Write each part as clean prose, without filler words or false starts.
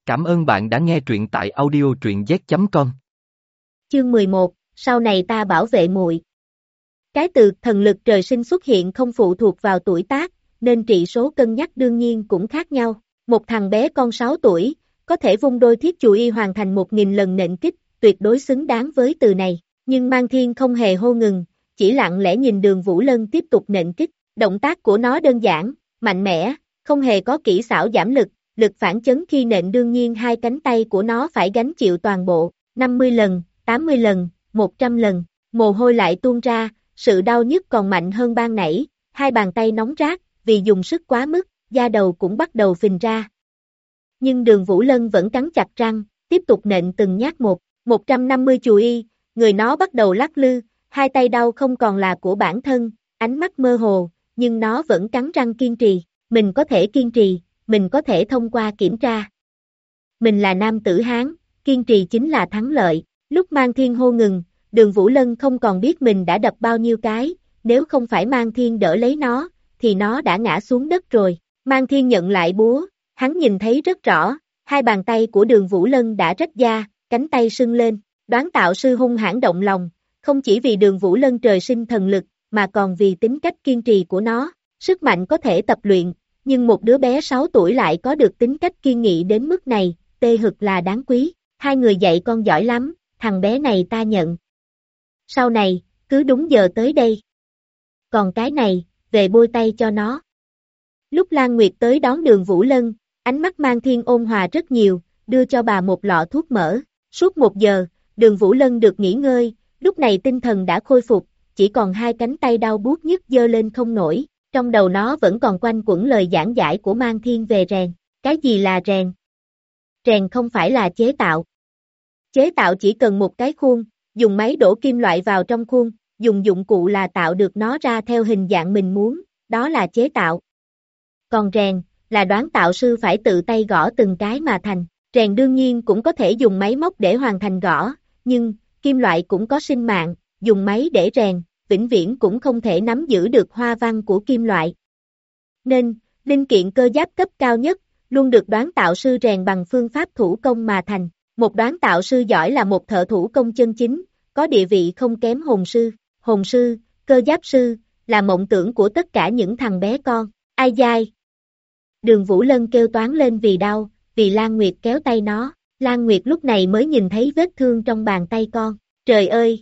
Cảm ơn bạn đã nghe truyện tại audio truyện z.com. Chương 11, sau này ta bảo vệ muội. Cái từ thần lực trời sinh xuất hiện không phụ thuộc vào tuổi tác, nên trị số cân nhắc đương nhiên cũng khác nhau. Một thằng bé con 6 tuổi, có thể vung đôi thiết chù y hoàn thành 1000 lần nện kích, tuyệt đối xứng đáng với từ này. Nhưng Mang Thiên không hề hô ngừng, chỉ lặng lẽ nhìn Đường Vũ Lân tiếp tục nện kích. Động tác của nó đơn giản, mạnh mẽ, không hề có kỹ xảo giảm lực, lực phản chấn khi nện đương nhiên hai cánh tay của nó phải gánh chịu toàn bộ, 50 lần, 80 lần, 100 lần, mồ hôi lại tuôn ra, sự đau nhức còn mạnh hơn ban nãy, hai bàn tay nóng rát, vì dùng sức quá mức, da đầu cũng bắt đầu phình ra. Nhưng Đường Vũ Lân vẫn cắn chặt răng, tiếp tục nện từng nhát một, 150 chù y, người nó bắt đầu lắc lư, hai tay đau không còn là của bản thân, ánh mắt mơ hồ, nhưng nó vẫn cắn răng kiên trì, mình có thể kiên trì, mình có thể thông qua kiểm tra. Mình là nam tử Hán, kiên trì chính là thắng lợi. Lúc Mang Thiên hô ngừng, Đường Vũ Lân không còn biết mình đã đập bao nhiêu cái, nếu không phải Mang Thiên đỡ lấy nó, thì nó đã ngã xuống đất rồi. Mang Thiên nhận lại búa, hắn nhìn thấy rất rõ, hai bàn tay của Đường Vũ Lân đã rách da, cánh tay sưng lên. Đoán tạo sư hung hãn động lòng, không chỉ vì Đường Vũ Lân trời sinh thần lực, mà còn vì tính cách kiên trì của nó. Sức mạnh có thể tập luyện, nhưng một đứa bé 6 tuổi lại có được tính cách kiên nghị đến mức này, tê hực là đáng quý. Hai người dạy con giỏi lắm, thằng bé này ta nhận. Sau này, cứ đúng giờ tới đây. Còn cái này, về bôi tay cho nó. Lúc Lan Nguyệt tới đón Đường Vũ Lân, ánh mắt Mang Thiên ôn hòa rất nhiều, đưa cho bà một lọ thuốc mỡ. Suốt 1 giờ, Đường Vũ Lân được nghỉ ngơi, lúc này tinh thần đã khôi phục, chỉ còn hai cánh tay đau buốt nhức giơ lên không nổi. Trong đầu nó vẫn còn quanh quẩn lời giảng giải của Mang Thiên về rèn. Cái gì là rèn? Rèn không phải là chế tạo. Chế tạo chỉ cần một cái khuôn, dùng máy đổ kim loại vào trong khuôn, dùng dụng cụ là tạo được nó ra theo hình dạng mình muốn, đó là chế tạo. Còn rèn, là đoán tạo sư phải tự tay gõ từng cái mà thành. Rèn đương nhiên cũng có thể dùng máy móc để hoàn thành gõ, nhưng, kim loại cũng có sinh mạng, dùng máy để rèn, vĩnh viễn cũng không thể nắm giữ được hoa văn của kim loại. Nên, linh kiện cơ giáp cấp cao nhất, luôn được đoán tạo sư rèn bằng phương pháp thủ công mà thành. Một đoán tạo sư giỏi là một thợ thủ công chân chính, có địa vị không kém hồn sư. Hồn sư, cơ giáp sư, là mộng tưởng của tất cả những thằng bé con. Ai dai? Đường Vũ Lân kêu toán lên vì đau, vì Lan Nguyệt kéo tay nó. Lan Nguyệt lúc này mới nhìn thấy vết thương trong bàn tay con. Trời ơi!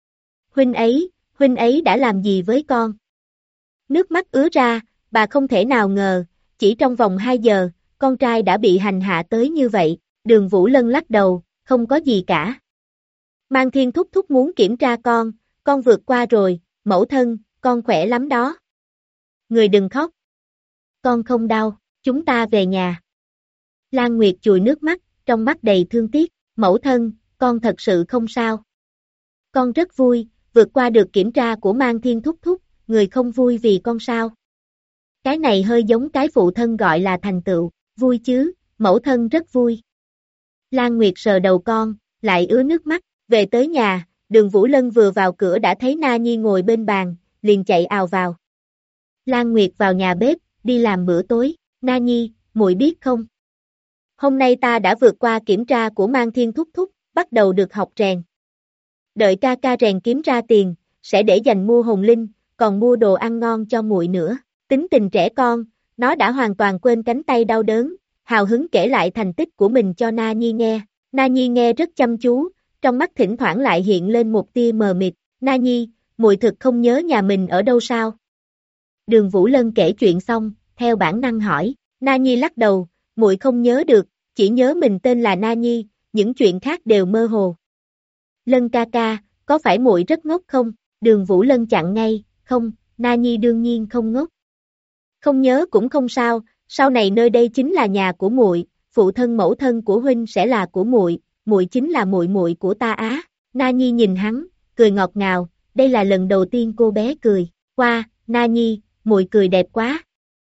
Huynh ấy đã làm gì với con? Nước mắt ứa ra, bà không thể nào ngờ, chỉ trong vòng 2 giờ, con trai đã bị hành hạ tới như vậy. Đường Vũ Lân lắc đầu, không có gì cả. Mang Thiên thúc thúc muốn kiểm tra con vượt qua rồi, mẫu thân, con khỏe lắm đó. Người đừng khóc. Con không đau, chúng ta về nhà. Lan Nguyệt chùi nước mắt, trong mắt đầy thương tiếc, mẫu thân, con thật sự không sao. Con rất vui, vượt qua được kiểm tra của Mang Thiên thúc thúc, người không vui vì con sao. Cái này hơi giống cái phụ thân gọi là thành tựu, vui chứ, mẫu thân rất vui. Lan Nguyệt sờ đầu con, lại ứa nước mắt, về tới nhà, Đường Vũ Lân vừa vào cửa đã thấy Na Nhi ngồi bên bàn, liền chạy ào vào. Lan Nguyệt vào nhà bếp, đi làm bữa tối, Na Nhi, muội biết không? Hôm nay ta đã vượt qua kiểm tra của Mang Thiên thúc thúc, bắt đầu được học rèn. Đợi ca ca rèn kiếm ra tiền, sẽ để dành mua hồn linh, còn mua đồ ăn ngon cho muội nữa. Tính tình trẻ con, nó đã hoàn toàn quên cánh tay đau đớn, hào hứng kể lại thành tích của mình cho Na Nhi nghe. Na Nhi nghe rất chăm chú, trong mắt thỉnh thoảng lại hiện lên một tia mờ mịt. Na Nhi, muội thực không nhớ nhà mình ở đâu sao? Đường Vũ Lân kể chuyện xong, theo bản năng hỏi. Na Nhi lắc đầu, muội không nhớ được, chỉ nhớ mình tên là Na Nhi, những chuyện khác đều mơ hồ. Lân ca ca, có phải muội rất ngốc không? Đường Vũ Lân chặn ngay, không, Na Nhi đương nhiên không ngốc. Không nhớ cũng không sao, sau này nơi đây chính là nhà của muội, phụ thân mẫu thân của huynh sẽ là của muội, muội chính là muội muội của ta á. Na Nhi nhìn hắn, cười ngọt ngào, đây là lần đầu tiên cô bé cười. Qua, Na Nhi, muội cười đẹp quá.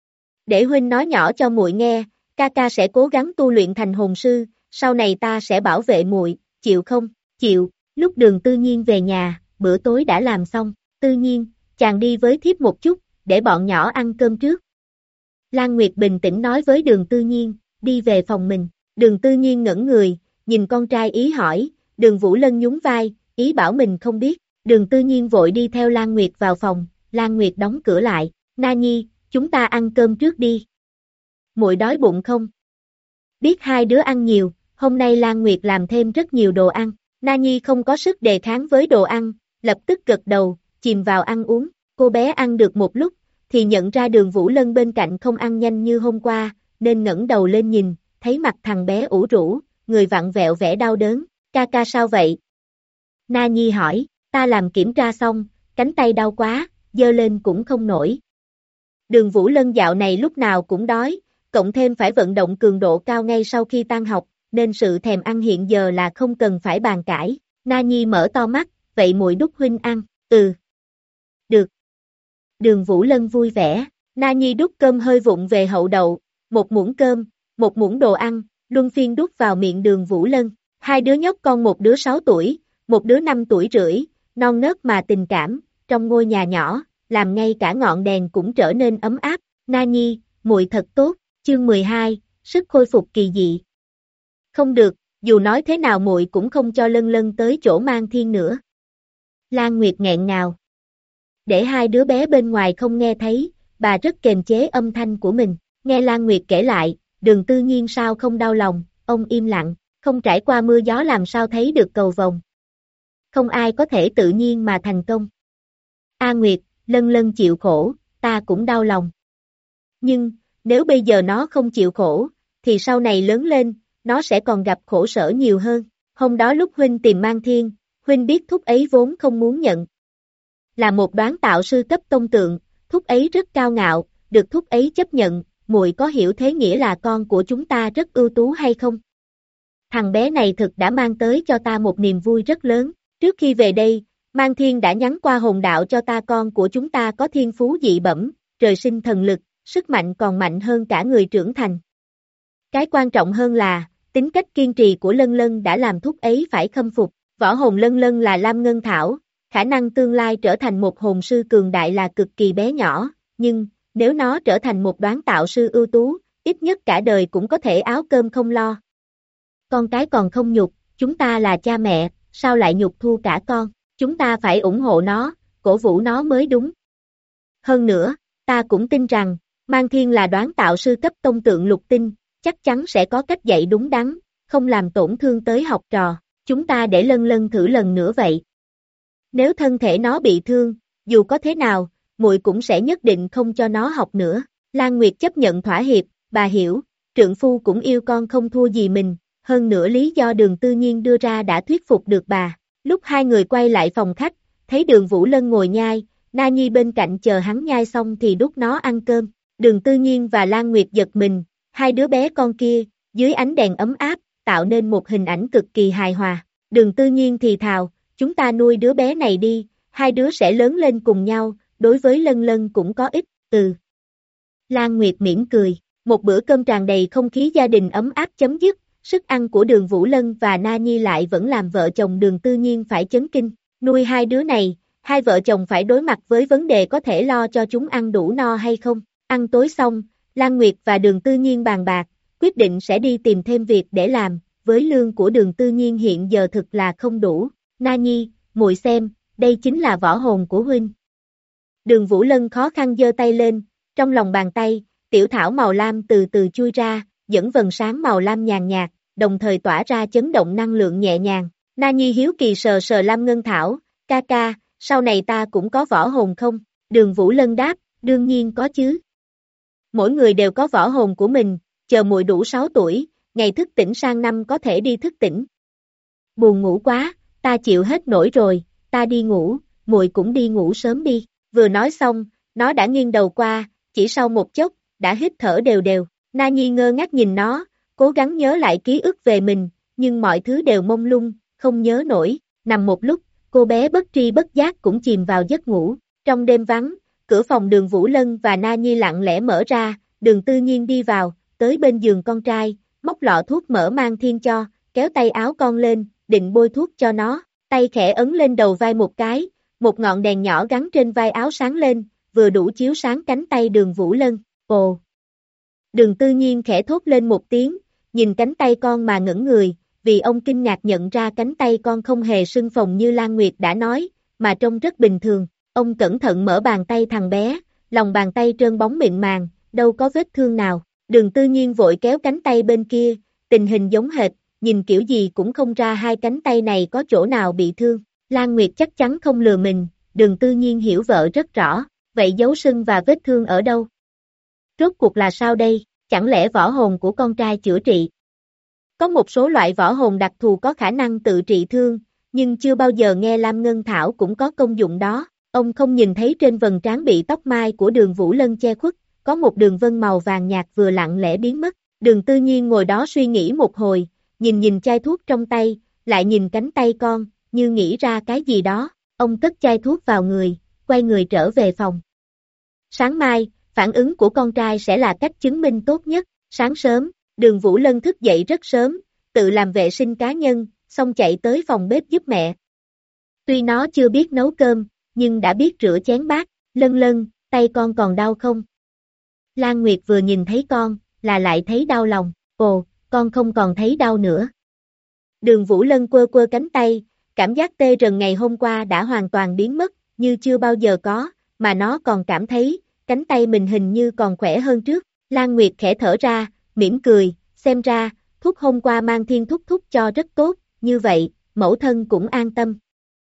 Để huynh nói nhỏ cho muội nghe, ca ca sẽ cố gắng tu luyện thành hồn sư, sau này ta sẽ bảo vệ muội, chịu không? Chịu. Lúc Đường Tư Nhiên về nhà, bữa tối đã làm xong. Tư Nhiên, chàng đi với thiếp một chút, để bọn nhỏ ăn cơm trước. Lan Nguyệt bình tĩnh nói với Đường Tư Nhiên, đi về phòng mình. Đường Tư Nhiên ngẩn người, nhìn con trai ý hỏi, Đường Vũ Lân nhún vai, ý bảo mình không biết. Đường Tư Nhiên vội đi theo Lan Nguyệt vào phòng, Lan Nguyệt đóng cửa lại, Na Nhi, chúng ta ăn cơm trước đi. Muội đói bụng không? Biết hai đứa ăn nhiều, hôm nay Lan Nguyệt làm thêm rất nhiều đồ ăn, Na Nhi không có sức đề kháng với đồ ăn, lập tức gật đầu, chìm vào ăn uống, cô bé ăn được một lúc, thì nhận ra Đường Vũ Lân bên cạnh không ăn nhanh như hôm qua, nên ngẩng đầu lên nhìn, thấy mặt thằng bé ủ rũ, người vặn vẹo vẻ đau đớn, ca ca sao vậy? Na Nhi hỏi, ta làm kiểm tra xong, cánh tay đau quá, giơ lên cũng không nổi. Đường Vũ Lân dạo này lúc nào cũng đói, cộng thêm phải vận động cường độ cao ngay sau khi tan học, nên sự thèm ăn hiện giờ là không cần phải bàn cãi. Na Nhi mở to mắt, vậy muội đút huynh ăn, được. Đường Vũ Lân vui vẻ, Na Nhi đút cơm hơi vụng về hậu đậu, một muỗng cơm, một muỗng đồ ăn, luân phiên đút vào miệng Đường Vũ Lân. Hai đứa nhóc con, một đứa 6 tuổi, một đứa 5 tuổi rưỡi, non nớt mà tình cảm, trong ngôi nhà nhỏ, làm ngay cả ngọn đèn cũng trở nên ấm áp. Na Nhi, muội thật tốt. Chương 12, sức khôi phục kỳ dị. Không được, dù nói thế nào muội cũng không cho Lân Lân tới chỗ Mang Thiên nữa. Lan Nguyệt nghẹn ngào. Để hai đứa bé bên ngoài không nghe thấy, bà rất kềm chế âm thanh của mình. Nghe Lan Nguyệt kể lại, Đường Tư Nhiên sao không đau lòng, ông im lặng, không trải qua mưa gió làm sao thấy được cầu vồng. Không ai có thể tự nhiên mà thành công. A Nguyệt, Lân Lân chịu khổ, ta cũng đau lòng. Nhưng, nếu bây giờ nó không chịu khổ, thì sau này lớn lên, nó sẽ còn gặp khổ sở nhiều hơn. Hôm đó lúc huynh tìm Mang Thiên, huynh biết thúc ấy vốn không muốn nhận. Là một đoán tạo sư cấp tông tượng, thúc ấy rất cao ngạo, được thúc ấy chấp nhận, muội có hiểu thế nghĩa là con của chúng ta rất ưu tú hay không? Thằng bé này thực đã mang tới cho ta một niềm vui rất lớn. Trước khi về đây, Mang Thiên đã nhắn qua hồn đạo cho ta con của chúng ta có thiên phú dị bẩm, trời sinh thần lực, sức mạnh còn mạnh hơn cả người trưởng thành. Cái quan trọng hơn là, tính cách kiên trì của Lân Lân đã làm thúc ấy phải khâm phục. Võ hồn Lân Lân là Lam Ngân Thảo, khả năng tương lai trở thành một hồn sư cường đại là cực kỳ bé nhỏ, nhưng, nếu nó trở thành một đoán tạo sư ưu tú, ít nhất cả đời cũng có thể áo cơm không lo. Con cái còn không nhục, chúng ta là cha mẹ, sao lại nhục thua cả con, chúng ta phải ủng hộ nó, cổ vũ nó mới đúng. Hơn nữa, ta cũng tin rằng, Mang Thiên là đoán tạo sư cấp tông tượng lục tinh, chắc chắn sẽ có cách dạy đúng đắn, không làm tổn thương tới học trò, chúng ta để Lân Lân thử lần nữa vậy. Nếu thân thể nó bị thương, dù có thế nào, muội cũng sẽ nhất định không cho nó học nữa. Lan Nguyệt chấp nhận thỏa hiệp, bà hiểu, trượng phu cũng yêu con không thua gì mình, hơn nữa lý do Đường Tư Nhiên đưa ra đã thuyết phục được bà. Lúc hai người quay lại phòng khách, thấy Đường Vũ Lân ngồi nhai, Na Nhi bên cạnh chờ hắn nhai xong thì đút nó ăn cơm. Đường Tư Nhiên và Lan Nguyệt giật mình, hai đứa bé con kia, dưới ánh đèn ấm áp, tạo nên một hình ảnh cực kỳ hài hòa. Đường Tư Nhiên thì thào, chúng ta nuôi đứa bé này đi, hai đứa sẽ lớn lên cùng nhau, đối với Lân Lân cũng có ích, Lan Nguyệt mỉm cười, một bữa cơm tràn đầy không khí gia đình ấm áp chấm dứt, sức ăn của Đường Vũ Lân và Na Nhi lại vẫn làm vợ chồng Đường Tư Nhiên phải chấn kinh, nuôi hai đứa này, hai vợ chồng phải đối mặt với vấn đề có thể lo cho chúng ăn đủ no hay không. Ăn tối xong, Lan Nguyệt và Đường Tư Nhiên bàn bạc, quyết định sẽ đi tìm thêm việc để làm, với lương của Đường Tư Nhiên hiện giờ thực là không đủ. Na Nhi, muội xem, đây chính là võ hồn của huynh. Đường Vũ Lân khó khăn giơ tay lên, trong lòng bàn tay, tiểu thảo màu lam từ từ chui ra, dẫn vầng sáng màu lam nhàn nhạt, đồng thời tỏa ra chấn động năng lượng nhẹ nhàng. Na Nhi hiếu kỳ sờ sờ Lam Ngân Thảo, ca ca, sau này ta cũng có võ hồn không? Đường Vũ Lân đáp, đương nhiên có chứ. Mỗi người đều có võ hồn của mình, chờ muội đủ 6 tuổi, ngày thức tỉnh sang năm có thể đi thức tỉnh. Buồn ngủ quá, ta chịu hết nổi rồi, ta đi ngủ, muội cũng đi ngủ sớm đi. Vừa nói xong, nó đã nghiêng đầu qua, chỉ sau một chốc, đã hít thở đều đều. Na Nhi ngơ ngác nhìn nó, cố gắng nhớ lại ký ức về mình, nhưng mọi thứ đều mông lung, không nhớ nổi. Nằm một lúc, cô bé bất tri bất giác cũng chìm vào giấc ngủ. Trong đêm vắng, cửa phòng Đường Vũ Lân và Na Nhi lặng lẽ mở ra, Đường Tư Nhiên đi vào, tới bên giường con trai, móc lọ thuốc mỡ Mang Thiên cho, kéo tay áo con lên, định bôi thuốc cho nó, tay khẽ ấn lên đầu vai một cái, một ngọn đèn nhỏ gắn trên vai áo sáng lên, vừa đủ chiếu sáng cánh tay Đường Vũ Lân. Ồ! Đường Tư Nhiên khẽ thốt lên một tiếng, nhìn cánh tay con mà ngẩn người, vì ông kinh ngạc nhận ra cánh tay con không hề sưng phồng như Lan Nguyệt đã nói, mà trông rất bình thường. Ông cẩn thận mở bàn tay thằng bé, lòng bàn tay trơn bóng mịn màng, đâu có vết thương nào. Đường Tư Nhiên vội kéo cánh tay bên kia, tình hình giống hệt, nhìn kiểu gì cũng không ra hai cánh tay này có chỗ nào bị thương. Lan Nguyệt chắc chắn không lừa mình, Đường Tư Nhiên hiểu vợ rất rõ, vậy dấu sưng và vết thương ở đâu? Rốt cuộc là sao đây, chẳng lẽ võ hồn của con trai chữa trị? Có một số loại võ hồn đặc thù có khả năng tự trị thương, nhưng chưa bao giờ nghe Lam Ngân Thảo cũng có công dụng đó. Ông không nhìn thấy trên vầng trán bị tóc mai của Đường Vũ Lân che khuất, có một đường vân màu vàng nhạt vừa lặng lẽ biến mất. Đường Tư Nhiên ngồi đó suy nghĩ một hồi, nhìn chai thuốc trong tay, lại nhìn cánh tay con, như nghĩ ra cái gì đó. Ông cất chai thuốc vào người, quay người trở về phòng. Sáng mai, phản ứng của con trai sẽ là cách chứng minh tốt nhất. Sáng sớm, Đường Vũ Lân thức dậy rất sớm, tự làm vệ sinh cá nhân, xong chạy tới phòng bếp giúp mẹ. Tuy nó chưa biết nấu cơm, nhưng đã biết rửa chén bát. Lân Lân, tay con còn đau không? Lan Nguyệt vừa nhìn thấy con, là lại thấy đau lòng. Ồ, con không còn thấy đau nữa. Đường Vũ Lân quơ quơ cánh tay, cảm giác tê rần ngày hôm qua đã hoàn toàn biến mất, như chưa bao giờ có, mà nó còn cảm thấy, cánh tay mình hình như còn khỏe hơn trước. Lan Nguyệt khẽ thở ra, mỉm cười, xem ra, thuốc hôm qua mang Thiên thúc thúc cho rất tốt, như vậy, mẫu thân cũng an tâm.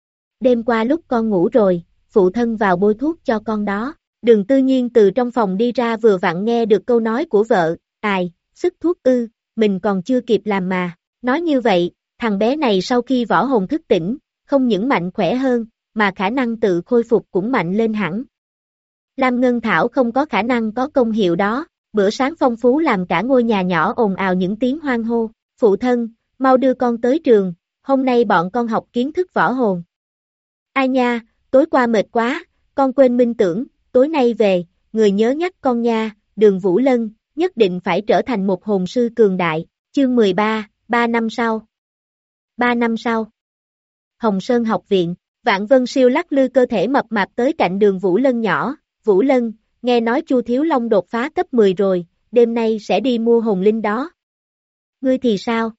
Đêm qua lúc con ngủ rồi, phụ thân vào bôi thuốc cho con đó. Đường Tư Nhiên từ trong phòng đi ra vừa vặn nghe được câu nói của vợ, ai, sức thuốc ư, mình còn chưa kịp làm mà. Nói như vậy, thằng bé này sau khi võ hồn thức tỉnh, không những mạnh khỏe hơn, mà khả năng tự khôi phục cũng mạnh lên hẳn. Lam Ngân Thảo không có khả năng có công hiệu đó, bữa sáng phong phú làm cả ngôi nhà nhỏ ồn ào những tiếng hoan hô. Phụ thân, mau đưa con tới trường, hôm nay bọn con học kiến thức võ hồn. Ai nha, tối qua mệt quá, con quên minh tưởng, tối nay về, người nhớ nhắc con nha. Đường Vũ Lân, nhất định phải trở thành một hồn sư cường đại. Chương 13, 3 năm sau. 3 năm sau. Hồng Sơn học viện, Vạn Vân Siêu lắc lư cơ thể mập mạp tới cạnh Đường Vũ Lân nhỏ. Vũ Lân, nghe nói Chu Thiếu Long đột phá cấp 10 rồi, đêm nay sẽ đi mua hồn linh đó. Ngươi thì sao?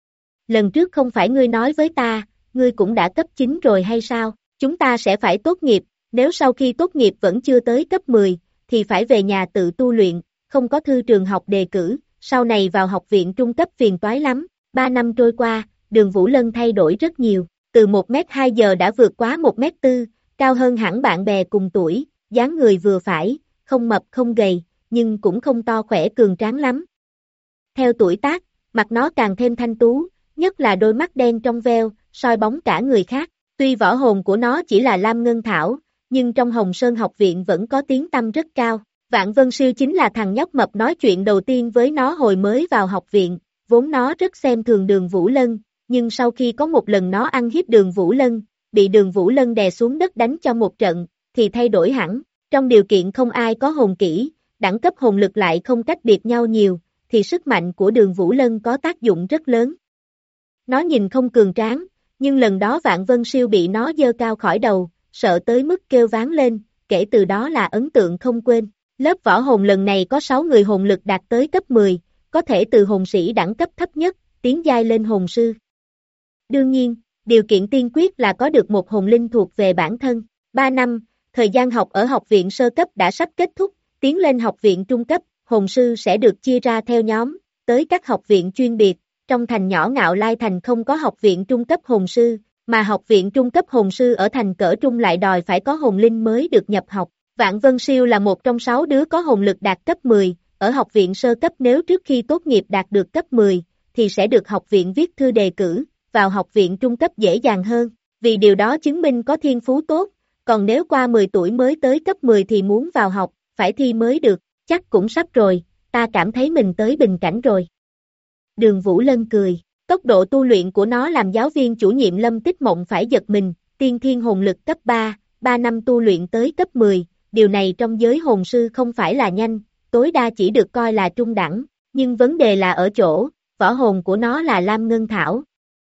Lần trước không phải ngươi nói với ta, ngươi cũng đã cấp 9 rồi hay sao? Chúng ta sẽ phải tốt nghiệp, nếu sau khi tốt nghiệp vẫn chưa tới cấp 10, thì phải về nhà tự tu luyện, không có thư trường học đề cử, sau này vào học viện trung cấp phiền toái lắm. 3 năm trôi qua, Đường Vũ Lân thay đổi rất nhiều, từ 1m2 giờ đã vượt quá 1m4, cao hơn hẳn bạn bè cùng tuổi, dáng người vừa phải, không mập không gầy, nhưng cũng không to khỏe cường tráng lắm. Theo tuổi tác, mặt nó càng thêm thanh tú, nhất là đôi mắt đen trong veo, soi bóng cả người khác. Tuy võ hồn của nó chỉ là Lam Ngân Thảo, nhưng trong Hồng Sơn học viện vẫn có tiếng tăm rất cao. Vạn Vân Siêu chính là thằng nhóc mập nói chuyện đầu tiên với nó hồi mới vào học viện, vốn nó rất xem thường Đường Vũ Lân, nhưng sau khi có một lần nó ăn hiếp Đường Vũ Lân, bị Đường Vũ Lân đè xuống đất đánh cho một trận, thì thay đổi hẳn. Trong điều kiện không ai có hồn kỹ, đẳng cấp hồn lực lại không cách biệt nhau nhiều, thì sức mạnh của Đường Vũ Lân có tác dụng rất lớn. Nó nhìn không cường tráng, nhưng lần đó Vạn Vân Siêu bị nó giơ cao khỏi đầu, sợ tới mức kêu ván lên, kể từ đó là ấn tượng không quên. Lớp võ hồn lần này có 6 người hồn lực đạt tới cấp 10, có thể từ hồn sĩ đẳng cấp thấp nhất, tiến giai lên hồn sư. Đương nhiên, điều kiện tiên quyết là có được một hồn linh thuộc về bản thân. 3 năm, thời gian học ở học viện sơ cấp đã sắp kết thúc, tiến lên học viện trung cấp, hồn sư sẽ được chia ra theo nhóm, tới các học viện chuyên biệt. Trong thành nhỏ Ngạo Lai Thành không có học viện trung cấp hồn sư, mà học viện trung cấp hồn sư ở thành cỡ trung lại đòi phải có hồn linh mới được nhập học. Vạn Vân Siêu là một trong 6 đứa có hồn lực đạt cấp 10, ở học viện sơ cấp nếu trước khi tốt nghiệp đạt được cấp 10, thì sẽ được học viện viết thư đề cử, vào học viện trung cấp dễ dàng hơn, vì điều đó chứng minh có thiên phú tốt, còn nếu qua 10 tuổi mới tới cấp 10 thì muốn vào học, phải thi mới được, chắc cũng sắp rồi, ta cảm thấy mình tới bình cảnh rồi. Đường Vũ Lân cười, tốc độ tu luyện của nó làm giáo viên chủ nhiệm Lâm Tích Mộng phải giật mình, tiên thiên hồn lực cấp 3, 3 năm tu luyện tới cấp 10, điều này trong giới hồn sư không phải là nhanh, tối đa chỉ được coi là trung đẳng, nhưng vấn đề là ở chỗ, võ hồn của nó là Lam Ngân Thảo.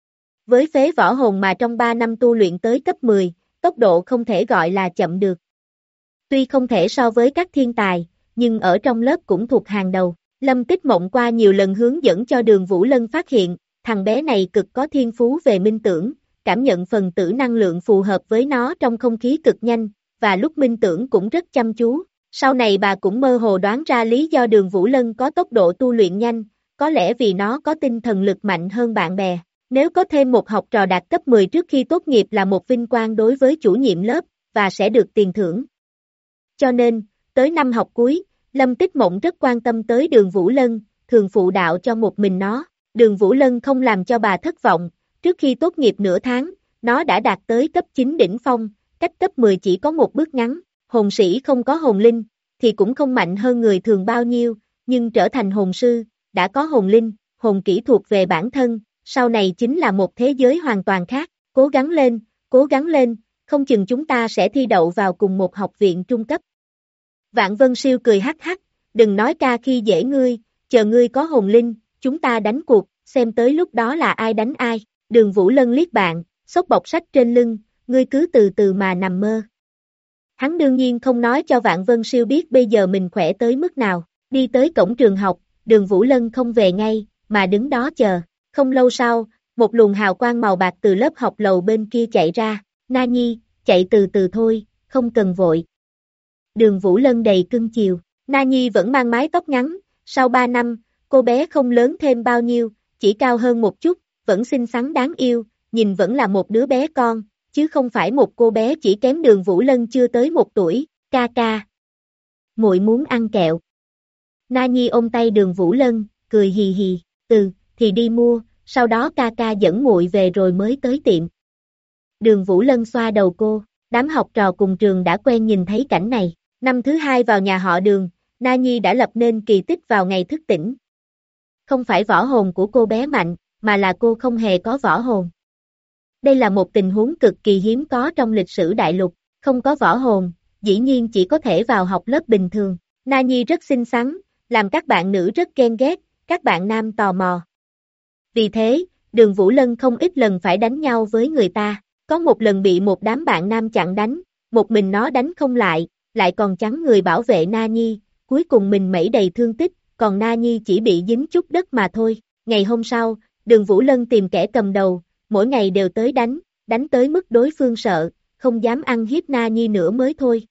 Với phế võ hồn mà trong 3 năm tu luyện tới cấp 10, tốc độ không thể gọi là chậm được. Tuy không thể so với các thiên tài, nhưng ở trong lớp cũng thuộc hàng đầu. Lâm Tích Mộng qua nhiều lần hướng dẫn cho Đường Vũ Lân phát hiện, thằng bé này cực có thiên phú về minh tưởng, cảm nhận phần tử năng lượng phù hợp với nó trong không khí cực nhanh, và lúc minh tưởng cũng rất chăm chú. Sau này bà cũng mơ hồ đoán ra lý do Đường Vũ Lân có tốc độ tu luyện nhanh, có lẽ vì nó có tinh thần lực mạnh hơn bạn bè. Nếu có thêm một học trò đạt cấp 10 trước khi tốt nghiệp là một vinh quang đối với chủ nhiệm lớp, và sẽ được tiền thưởng. Cho nên, tới năm học cuối, Lâm Tích Mộng rất quan tâm tới Đường Vũ Lân, thường phụ đạo cho một mình nó. Đường Vũ Lân không làm cho bà thất vọng, trước khi tốt nghiệp nửa tháng, nó đã đạt tới cấp 9 đỉnh phong, cách cấp 10 chỉ có một bước ngắn. Hồn sĩ không có hồn linh, thì cũng không mạnh hơn người thường bao nhiêu, nhưng trở thành hồn sư, đã có hồn linh, hồn kỹ thuộc về bản thân, sau này chính là một thế giới hoàn toàn khác. Cố gắng lên, không chừng chúng ta sẽ thi đậu vào cùng một học viện trung cấp. Vạn Vân Siêu cười hắc hắc, đừng nói ca khi dễ ngươi, chờ ngươi có hồn linh, chúng ta đánh cuộc, xem tới lúc đó là ai đánh ai. Đường Vũ Lân liếc bạn, xốc bọc sách trên lưng, ngươi cứ từ từ mà nằm mơ. Hắn đương nhiên không nói cho Vạn Vân Siêu biết bây giờ mình khỏe tới mức nào. Đi tới cổng trường học, Đường Vũ Lân không về ngay, mà đứng đó chờ. Không lâu sau, một luồng hào quang màu bạc từ lớp học lầu bên kia chạy ra. Na Nhi, chạy từ từ thôi, không cần vội. Đường Vũ Lân đầy cưng chiều. Na Nhi vẫn mang mái tóc ngắn, sau 3 năm, cô bé không lớn thêm bao nhiêu, chỉ cao hơn một chút, vẫn xinh xắn đáng yêu, nhìn vẫn là một đứa bé con, chứ không phải một cô bé chỉ kém Đường Vũ Lân chưa tới 1 tuổi. Ca ca, muội muốn ăn kẹo. Na Nhi ôm tay Đường Vũ Lân, cười hì hì, thì đi mua, sau đó ca ca dẫn muội về rồi mới tới tiệm. Đường Vũ Lân xoa đầu cô, đám học trò cùng trường đã quen nhìn thấy cảnh này. Năm thứ 2 vào nhà họ Đường, Na Nhi đã lập nên kỳ tích vào ngày thức tỉnh. Không phải võ hồn của cô bé mạnh, mà là cô không hề có võ hồn. Đây là một tình huống cực kỳ hiếm có trong lịch sử đại lục, không có võ hồn, dĩ nhiên chỉ có thể vào học lớp bình thường. Na Nhi rất xinh xắn, làm các bạn nữ rất ghen ghét, các bạn nam tò mò. Vì thế, Đường Vũ Lân không ít lần phải đánh nhau với người ta. Có một lần bị một đám bạn nam chặn đánh, một mình nó đánh không lại còn chắn người bảo vệ Na Nhi, cuối cùng mình mẩy đầy thương tích, còn Na Nhi chỉ bị dính chút đất mà thôi. Ngày hôm sau, Đường Vũ Lân tìm kẻ cầm đầu, mỗi ngày đều tới đánh tới mức đối phương sợ, không dám ăn hiếp Na Nhi nữa mới thôi.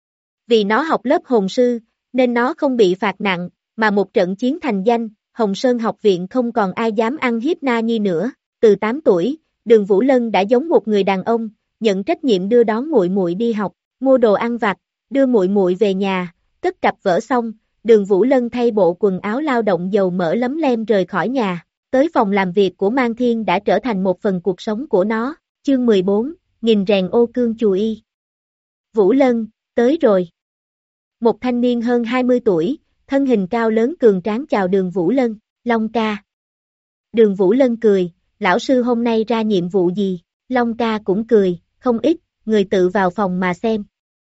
Vì nó học lớp hồn sư, nên nó không bị phạt nặng, mà một trận chiến thành danh, Hồng Sơn học viện không còn ai dám ăn hiếp Na Nhi nữa. Từ 8 tuổi, Đường Vũ Lân đã giống một người đàn ông, nhận trách nhiệm đưa đón muội muội đi học, mua đồ ăn vặt, đưa muội muội về nhà, cất cặp vở xong, Đường Vũ Lân thay bộ quần áo lao động dầu mỡ lấm lem rời khỏi nhà, tới phòng làm việc của Mang Thiên đã trở thành một phần cuộc sống của nó. Chương 14, nghìn rèn ô cương chù y. Vũ Lân, tới rồi. Một thanh niên hơn 20 tuổi, thân hình cao lớn cường tráng chào Đường Vũ Lân, Long ca. Đường Vũ Lân cười, lão sư hôm nay ra nhiệm vụ gì? Long ca cũng cười, không ít, người tự vào phòng mà xem.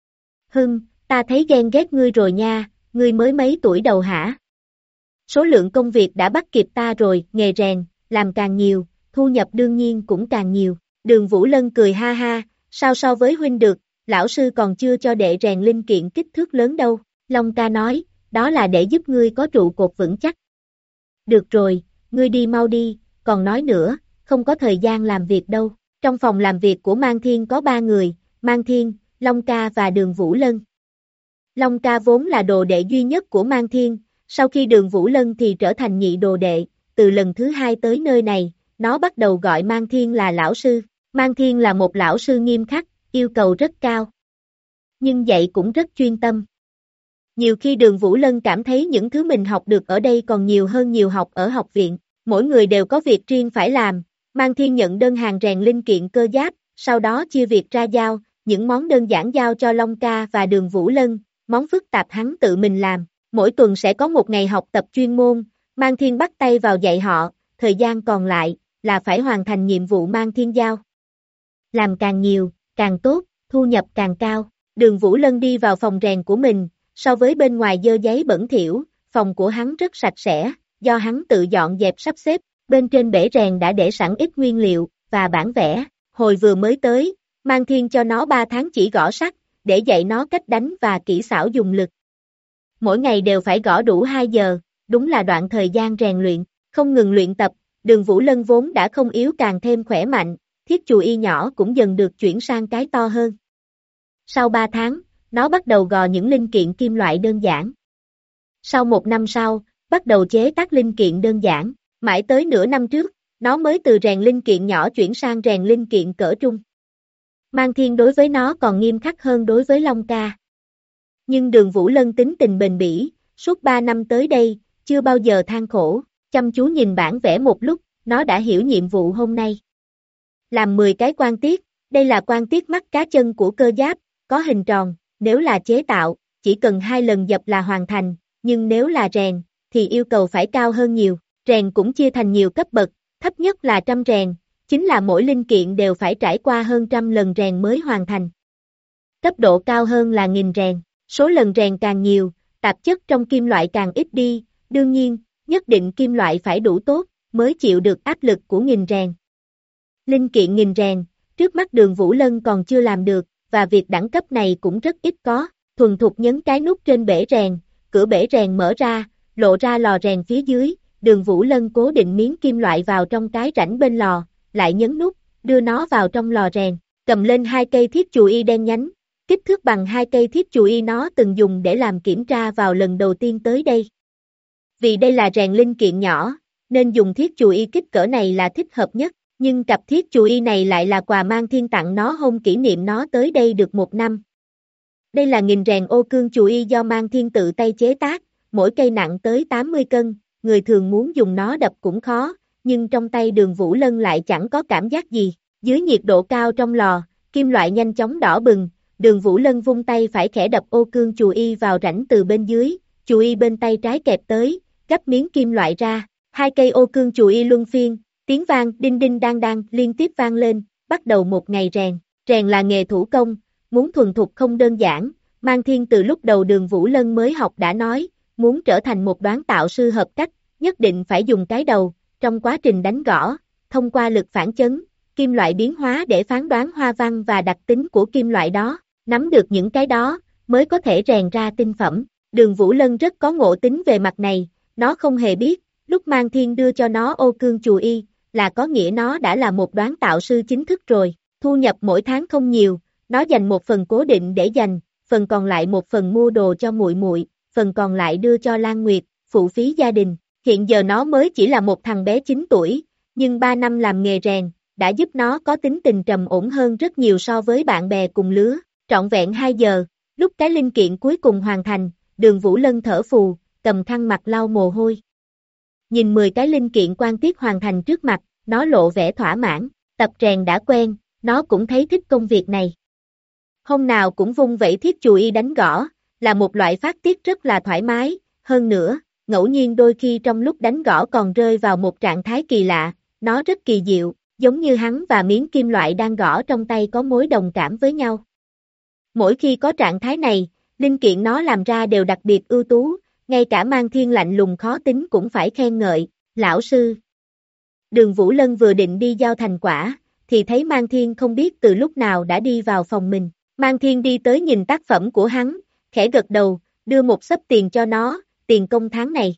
Ta thấy ghen ghét ngươi rồi nha, ngươi mới mấy tuổi đầu hả? Số lượng công việc đã bắt kịp ta rồi, nghề rèn, làm càng nhiều, thu nhập đương nhiên cũng càng nhiều. Đường Vũ Lân cười ha ha, sao so với huynh được, lão sư còn chưa cho đệ rèn linh kiện kích thước lớn đâu. Long ca nói, đó là để giúp ngươi có trụ cột vững chắc. Được rồi, ngươi đi mau đi, còn nói nữa, không có thời gian làm việc đâu. Trong phòng làm việc của Mang Thiên có 3 người, Mang Thiên, Long ca và Đường Vũ Lân. Long ca vốn là đồ đệ duy nhất của Mang Thiên, sau khi Đường Vũ Lân thì trở thành nhị đồ đệ, từ lần thứ 2 tới nơi này, nó bắt đầu gọi Mang Thiên là lão sư. Mang Thiên là một lão sư nghiêm khắc, yêu cầu rất cao. Nhưng dạy cũng rất chuyên tâm. Nhiều khi Đường Vũ Lân cảm thấy những thứ mình học được ở đây còn nhiều hơn nhiều học ở học viện, mỗi người đều có việc riêng phải làm. Mang Thiên nhận đơn hàng rèn linh kiện cơ giáp, sau đó chia việc ra giao, những món đơn giản giao cho Long ca và Đường Vũ Lân, món phức tạp hắn tự mình làm. Mỗi tuần sẽ có một ngày học tập chuyên môn, Mang Thiên bắt tay vào dạy họ, thời gian còn lại là phải hoàn thành nhiệm vụ Mang Thiên giao. Làm càng nhiều, càng tốt, thu nhập càng cao. Đường Vũ Lân đi vào phòng rèn của mình, so với bên ngoài dơ giấy bẩn thỉu, phòng của hắn rất sạch sẽ, do hắn tự dọn dẹp sắp xếp, bên trên bể rèn đã để sẵn ít nguyên liệu, và bản vẽ. Hồi vừa mới tới, Mang Thiên cho nó 3 tháng chỉ gõ sắt, để dạy nó cách đánh và kỹ xảo dùng lực. Mỗi ngày đều phải gõ đủ 2 giờ, đúng là đoạn thời gian rèn luyện, không ngừng luyện tập, Đường Vũ Lân vốn đã không yếu càng thêm khỏe mạnh, thiết chù y nhỏ cũng dần được chuyển sang cái to hơn. Sau 3 tháng, nó bắt đầu gò những linh kiện kim loại đơn giản. Sau 1 năm sau, bắt đầu chế tác linh kiện đơn giản, mãi tới nửa năm trước, nó mới từ rèn linh kiện nhỏ chuyển sang rèn linh kiện cỡ trung. Mang Thiên đối với nó còn nghiêm khắc hơn đối với Long Ca. Nhưng Đường Vũ Lân tính tình bền bỉ, suốt 3 năm tới đây, chưa bao giờ than khổ, chăm chú nhìn bản vẽ một lúc, nó đã hiểu nhiệm vụ hôm nay. Làm 10 cái quan tiết, đây là quan tiết mắt cá chân của cơ giáp, có hình tròn, nếu là chế tạo, chỉ cần 2 lần dập là hoàn thành, nhưng nếu là rèn, thì yêu cầu phải cao hơn nhiều, rèn cũng chia thành nhiều cấp bậc, thấp nhất là 100 rèn, chính là mỗi linh kiện đều phải trải qua hơn 100 lần rèn mới hoàn thành. Cấp độ cao hơn là 1000 rèn, số lần rèn càng nhiều, tạp chất trong kim loại càng ít đi, đương nhiên, nhất định kim loại phải đủ tốt, mới chịu được áp lực của 1000 rèn. Linh kiện 1000 rèn, trước mắt Đường Vũ Lân còn chưa làm được, và việc đẳng cấp này cũng rất ít có, thuần thục nhấn cái nút trên bể rèn, cửa bể rèn mở ra, lộ ra lò rèn phía dưới, Đường Vũ Lân cố định miếng kim loại vào trong cái rãnh bên lò, lại nhấn nút, đưa nó vào trong lò rèn, cầm lên 2 cây thiết chù y đen nhánh, kích thước bằng 2 cây thiết chù y nó từng dùng để làm kiểm tra vào lần đầu tiên tới đây. Vì đây là rèn linh kiện nhỏ, nên dùng thiết chù y kích cỡ này là thích hợp nhất, nhưng cặp thiết chù y này lại là quà Mang Thiên tặng nó hôm kỷ niệm nó tới đây được 1 năm. Đây là 1000 rèn ô cương chù y do Mang Thiên tự tay chế tác, mỗi cây nặng tới 80 cân, người thường muốn dùng nó đập cũng khó, nhưng trong tay Đường Vũ Lân lại chẳng có cảm giác gì. Dưới nhiệt độ cao trong lò, kim loại nhanh chóng đỏ bừng, Đường Vũ Lân vung tay phải khẽ đập ô cương chù y vào rãnh từ bên dưới, chù y bên tay trái kẹp tới, gấp miếng kim loại ra, 2 cây ô cương chù y luân phiên, tiếng vang đinh đinh đang đang liên tiếp vang lên, bắt đầu một ngày rèn. Rèn là nghề thủ công, muốn thuần thục không đơn giản, Mang Thiên từ lúc đầu Đường Vũ Lân mới học đã nói, muốn trở thành một đoán tạo sư hợp cách, nhất định phải dùng cái đầu, trong quá trình đánh gõ, thông qua lực phản chấn, kim loại biến hóa để phán đoán hoa văn và đặc tính của kim loại đó, nắm được những cái đó, mới có thể rèn ra tinh phẩm. Đường Vũ Lân rất có ngộ tính về mặt này, nó không hề biết, lúc Mang Thiên đưa cho nó ô cương chù y, là có nghĩa nó đã là một đoán tạo sư chính thức rồi, thu nhập mỗi tháng không nhiều, nó dành một phần cố định để dành, phần còn lại một phần mua đồ cho muội muội, phần còn lại đưa cho Lan Nguyệt, phụ phí gia đình. Hiện giờ nó mới chỉ là một thằng bé 9 tuổi, nhưng 3 năm làm nghề rèn, đã giúp nó có tính tình trầm ổn hơn rất nhiều so với bạn bè cùng lứa. Trọn vẹn 2 giờ, lúc cái linh kiện cuối cùng hoàn thành, Đường Vũ Lân thở phù, cầm khăn mặt lau mồ hôi. Nhìn 10 cái linh kiện quan tiết hoàn thành trước mặt, nó lộ vẻ thỏa mãn, tập rèn đã quen, nó cũng thấy thích công việc này. Hôm nào cũng vung vẩy thiết chù y đánh gõ, là một loại phát tiết rất là thoải mái, hơn nữa, ngẫu nhiên đôi khi trong lúc đánh gõ còn rơi vào một trạng thái kỳ lạ, nó rất kỳ diệu, giống như hắn và miếng kim loại đang gõ trong tay có mối đồng cảm với nhau. Mỗi khi có trạng thái này, linh kiện nó làm ra đều đặc biệt ưu tú, ngay cả Mang Thiên lạnh lùng khó tính cũng phải khen ngợi, lão sư. Đường Vũ Lân vừa định đi giao thành quả, thì thấy Mang Thiên không biết từ lúc nào đã đi vào phòng mình. Mang Thiên đi tới nhìn tác phẩm của hắn, khẽ gật đầu, đưa một xấp tiền cho nó, tiền công tháng này.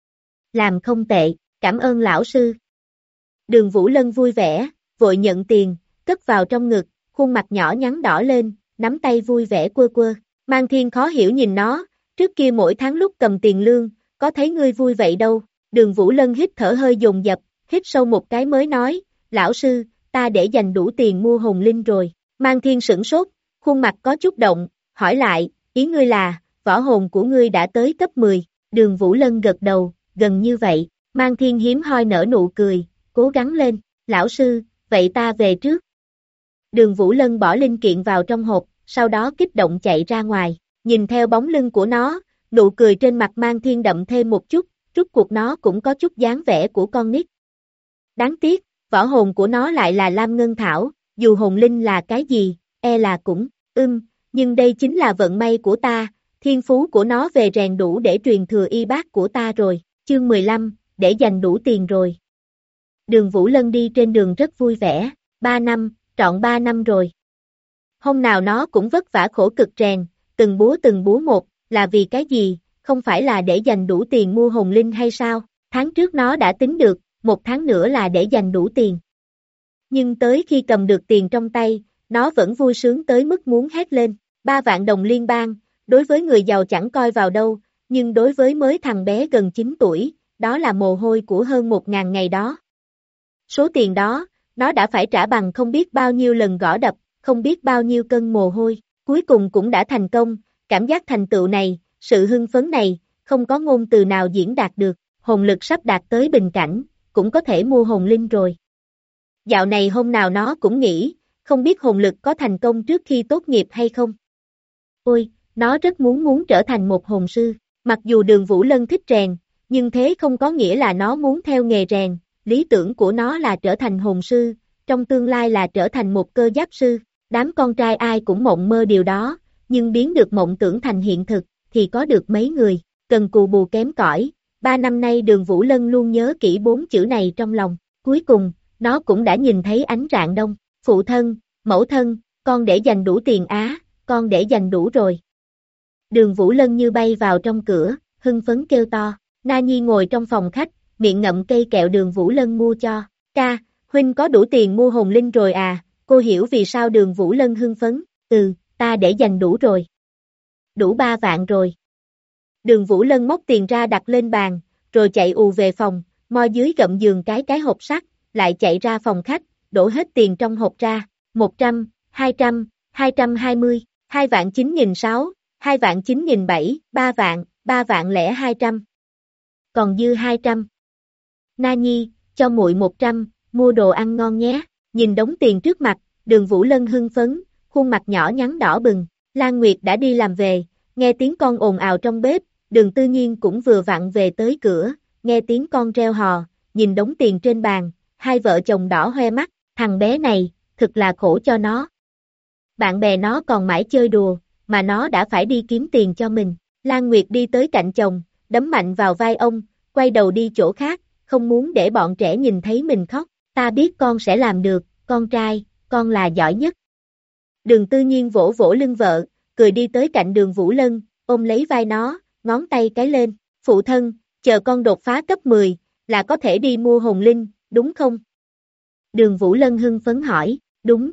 Làm không tệ, cảm ơn lão sư. Đường Vũ Lân vui vẻ, vội nhận tiền, cất vào trong ngực, khuôn mặt nhỏ nhắn đỏ lên, nắm tay vui vẻ quơ quơ. Mang Thiên khó hiểu nhìn nó, trước kia mỗi tháng lúc cầm tiền lương, có thấy ngươi vui vậy đâu. Đường Vũ Lân hít thở hơi dồn dập, hít sâu một cái mới nói, lão sư, ta để dành đủ tiền mua hồn linh rồi. Mang Thiên sửng sốt, khuôn mặt có chút động, hỏi lại, ý ngươi là, võ hồn của ngươi đã tới cấp 10. Đường Vũ Lân gật đầu, gần như vậy. Mang Thiên hiếm hoi nở nụ cười, cố gắng lên, lão sư, vậy ta về trước. Đường Vũ Lân bỏ linh kiện vào trong hộp, sau đó kích động chạy ra ngoài, nhìn theo bóng lưng của nó, nụ cười trên mặt Mang Thiên đậm thêm một chút, rút cuộc nó cũng có chút dáng vẻ của con nít. Đáng tiếc, võ hồn của nó lại là Lam Ngân Thảo, dù hồn linh là cái gì, e là cũng, nhưng đây chính là vận may của ta, thiên phú của nó về rèn đủ để truyền thừa y bác của ta rồi, chương 15, để dành đủ tiền rồi. Đường Vũ Lân đi trên đường rất vui vẻ, 3 năm, trọn 3 năm rồi. Hôm nào nó cũng vất vả khổ cực rèn, từng búa một, là vì cái gì, không phải là để dành đủ tiền mua hồn linh hay sao? Tháng trước nó đã tính được, 1 tháng nữa là để dành đủ tiền. Nhưng tới khi cầm được tiền trong tay, nó vẫn vui sướng tới mức muốn hét lên. 3 vạn đồng liên bang, đối với người giàu chẳng coi vào đâu, nhưng đối với mới thằng bé gần 9 tuổi, đó là mồ hôi của hơn 1.000 ngày đó. Số tiền đó, nó đã phải trả bằng không biết bao nhiêu lần gõ đập, không biết bao nhiêu cân mồ hôi, cuối cùng cũng đã thành công, cảm giác thành tựu này, sự hưng phấn này, không có ngôn từ nào diễn đạt được, hồn lực sắp đạt tới bình cảnh, cũng có thể mua hồn linh rồi. Dạo này hôm nào nó cũng nghĩ, không biết hồn lực có thành công trước khi tốt nghiệp hay không. Ôi, nó rất muốn trở thành một hồn sư, mặc dù Đường Vũ Lân thích rèn, nhưng thế không có nghĩa là nó muốn theo nghề rèn, lý tưởng của nó là trở thành hồn sư, trong tương lai là trở thành một cơ giáp sư, đám con trai ai cũng mộng mơ điều đó, nhưng biến được mộng tưởng thành hiện thực, thì có được mấy người, cần cù bù kém cỏi. 3 năm nay Đường Vũ Lân luôn nhớ kỹ 4 chữ này trong lòng, cuối cùng, nó cũng đã nhìn thấy ánh rạng đông, phụ thân, mẫu thân, con để dành đủ tiền á, con để dành đủ rồi. Đường Vũ Lân như bay vào trong cửa, hưng phấn kêu to, Na Nhi ngồi trong phòng khách, miệng ngậm cây kẹo Đường Vũ Lân mua cho, ca, huynh có đủ tiền mua hồn linh rồi à, cô hiểu vì sao Đường Vũ Lân hưng phấn, ta để dành đủ rồi. Đủ 3 vạn rồi. Đường Vũ Lân móc tiền ra đặt lên bàn, rồi chạy ù về phòng, mo dưới gậm giường cái hộp sắt, lại chạy ra phòng khách, đổ hết tiền trong hộp ra, 100, 200, 220, 2.9.600, 2.9.700, 3 vạn lẻ 200. Còn dư 200. Na Nhi, cho muội 100, mua đồ ăn ngon nhé. Nhìn đống tiền trước mặt, Đường Vũ Lân hưng phấn, khuôn mặt nhỏ nhắn đỏ bừng. Lan Nguyệt đã đi làm về, nghe tiếng con ồn ào trong bếp, Đường Tư Nhiên cũng vừa vặn về tới cửa, nghe tiếng con reo hò, nhìn đống tiền trên bàn, hai vợ chồng đỏ hoe mắt, thằng bé này, thực là khổ cho nó. Bạn bè nó còn mãi chơi đùa, mà nó đã phải đi kiếm tiền cho mình. Lan Nguyệt đi tới cạnh chồng, đấm mạnh vào vai ông, quay đầu đi chỗ khác, không muốn để bọn trẻ nhìn thấy mình khóc. Ta biết con sẽ làm được, con trai, con là giỏi nhất. Đường Tư Nhiên vỗ vỗ lưng vợ, cười đi tới cạnh Đường Vũ Lân, ôm lấy vai nó, ngón tay cái lên. Phụ thân, chờ con đột phá cấp 10, là có thể đi mua hồn linh, đúng không? Đường Vũ Lân hưng phấn hỏi, đúng.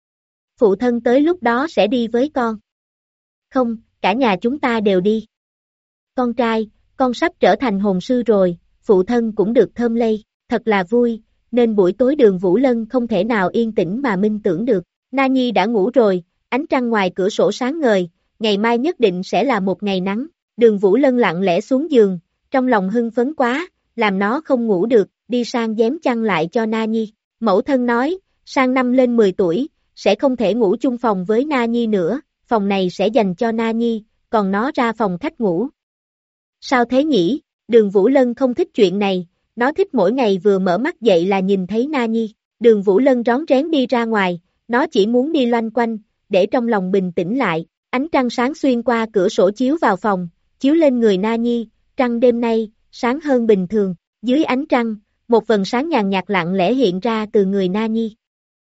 Phụ thân tới lúc đó sẽ đi với con. Không, cả nhà chúng ta đều đi. Con trai, con sắp trở thành hồn sư rồi, phụ thân cũng được thơm lây, thật là vui, nên buổi tối Đường Vũ Lân không thể nào yên tĩnh mà minh tưởng được. Na Nhi đã ngủ rồi, ánh trăng ngoài cửa sổ sáng ngời, ngày mai nhất định sẽ là một ngày nắng. Đường Vũ Lân lặng lẽ xuống giường, trong lòng hưng phấn quá, làm nó không ngủ được, đi sang giếm chăn lại cho Na Nhi. Mẫu thân nói, sang năm lên 10 tuổi, sẽ không thể ngủ chung phòng với Na Nhi nữa, phòng này sẽ dành cho Na Nhi, còn nó ra phòng khách ngủ. Sao thế nhỉ? Đường Vũ Lân không thích chuyện này, nó thích mỗi ngày vừa mở mắt dậy là nhìn thấy Na Nhi. Đường Vũ Lân rón rén đi ra ngoài, nó chỉ muốn đi loanh quanh, để trong lòng bình tĩnh lại. Ánh trăng sáng xuyên qua cửa sổ chiếu vào phòng, chiếu lên người Na Nhi, trăng đêm nay, sáng hơn bình thường. Dưới ánh trăng, một vầng sáng nhàn nhạt lặng lẽ hiện ra từ người Na Nhi.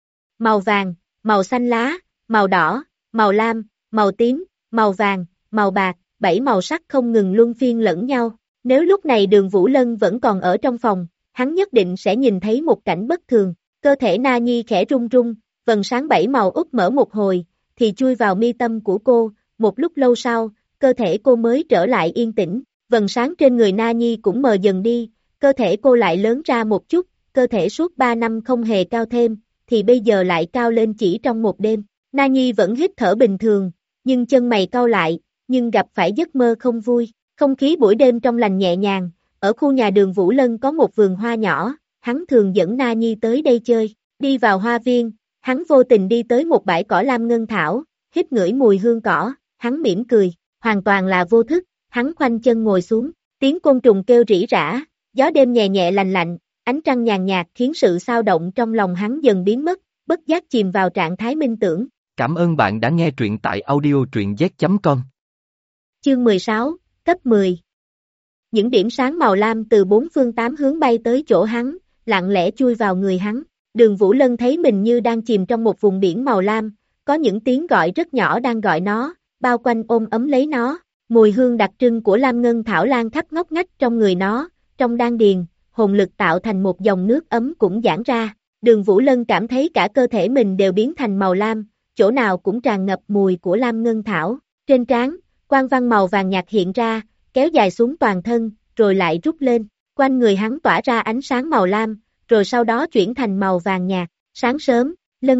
Màu vàng, màu xanh lá, màu đỏ, màu lam, màu tím, màu vàng, màu bạc, 7 màu sắc không ngừng luân phiên lẫn nhau. Nếu lúc này Đường Vũ Lân vẫn còn ở trong phòng, hắn nhất định sẽ nhìn thấy một cảnh bất thường. Cơ thể Na Nhi khẽ rung rung, vầng sáng 7 màu úp mở một hồi, thì chui vào mi tâm của cô, một lúc lâu sau, cơ thể cô mới trở lại yên tĩnh. Vầng sáng trên người Na Nhi cũng mờ dần đi, cơ thể cô lại lớn ra một chút, cơ thể suốt 3 năm không hề cao thêm, thì bây giờ lại cao lên chỉ trong một đêm. Na Nhi vẫn hít thở bình thường, nhưng chân mày cau lại, nhưng gặp phải giấc mơ không vui. Không khí buổi đêm trong lành nhẹ nhàng, ở khu nhà Đường Vũ Lân có một vườn hoa nhỏ, hắn thường dẫn Na Nhi tới đây chơi. Đi vào hoa viên, hắn vô tình đi tới một bãi cỏ lam ngân thảo, hít ngửi mùi hương cỏ, hắn mỉm cười, hoàn toàn là vô thức, hắn khoanh chân ngồi xuống, tiếng côn trùng kêu rỉ rả, gió đêm nhẹ nhẹ lành lạnh, ánh trăng nhàn nhạt khiến sự xao động trong lòng hắn dần biến mất, bất giác chìm vào trạng thái minh tưởng. Cảm ơn bạn đã nghe truyện tại audio truyện z.com. Chương 16, cấp 10. Những điểm sáng màu lam từ 4 phương 8 hướng bay tới chỗ hắn, lặng lẽ chui vào người hắn. Đường Vũ Lân thấy mình như đang chìm trong một vùng biển màu lam, có những tiếng gọi rất nhỏ đang gọi nó, bao quanh ôm ấm lấy nó. Mùi hương đặc trưng của lam ngân thảo lan khắp ngóc ngách trong người nó, trong đan điền, hồn lực tạo thành một dòng nước ấm cũng giãn ra. Đường Vũ Lân cảm thấy cả cơ thể mình đều biến thành màu lam, chỗ nào cũng tràn ngập mùi của lam ngân thảo. Trên trán, quang văn màu vàng nhạt hiện ra, kéo dài xuống toàn thân, rồi lại rút lên. Quanh người hắn tỏa ra ánh sáng màu lam, rồi sau đó chuyển thành màu vàng nhạt. Sáng sớm,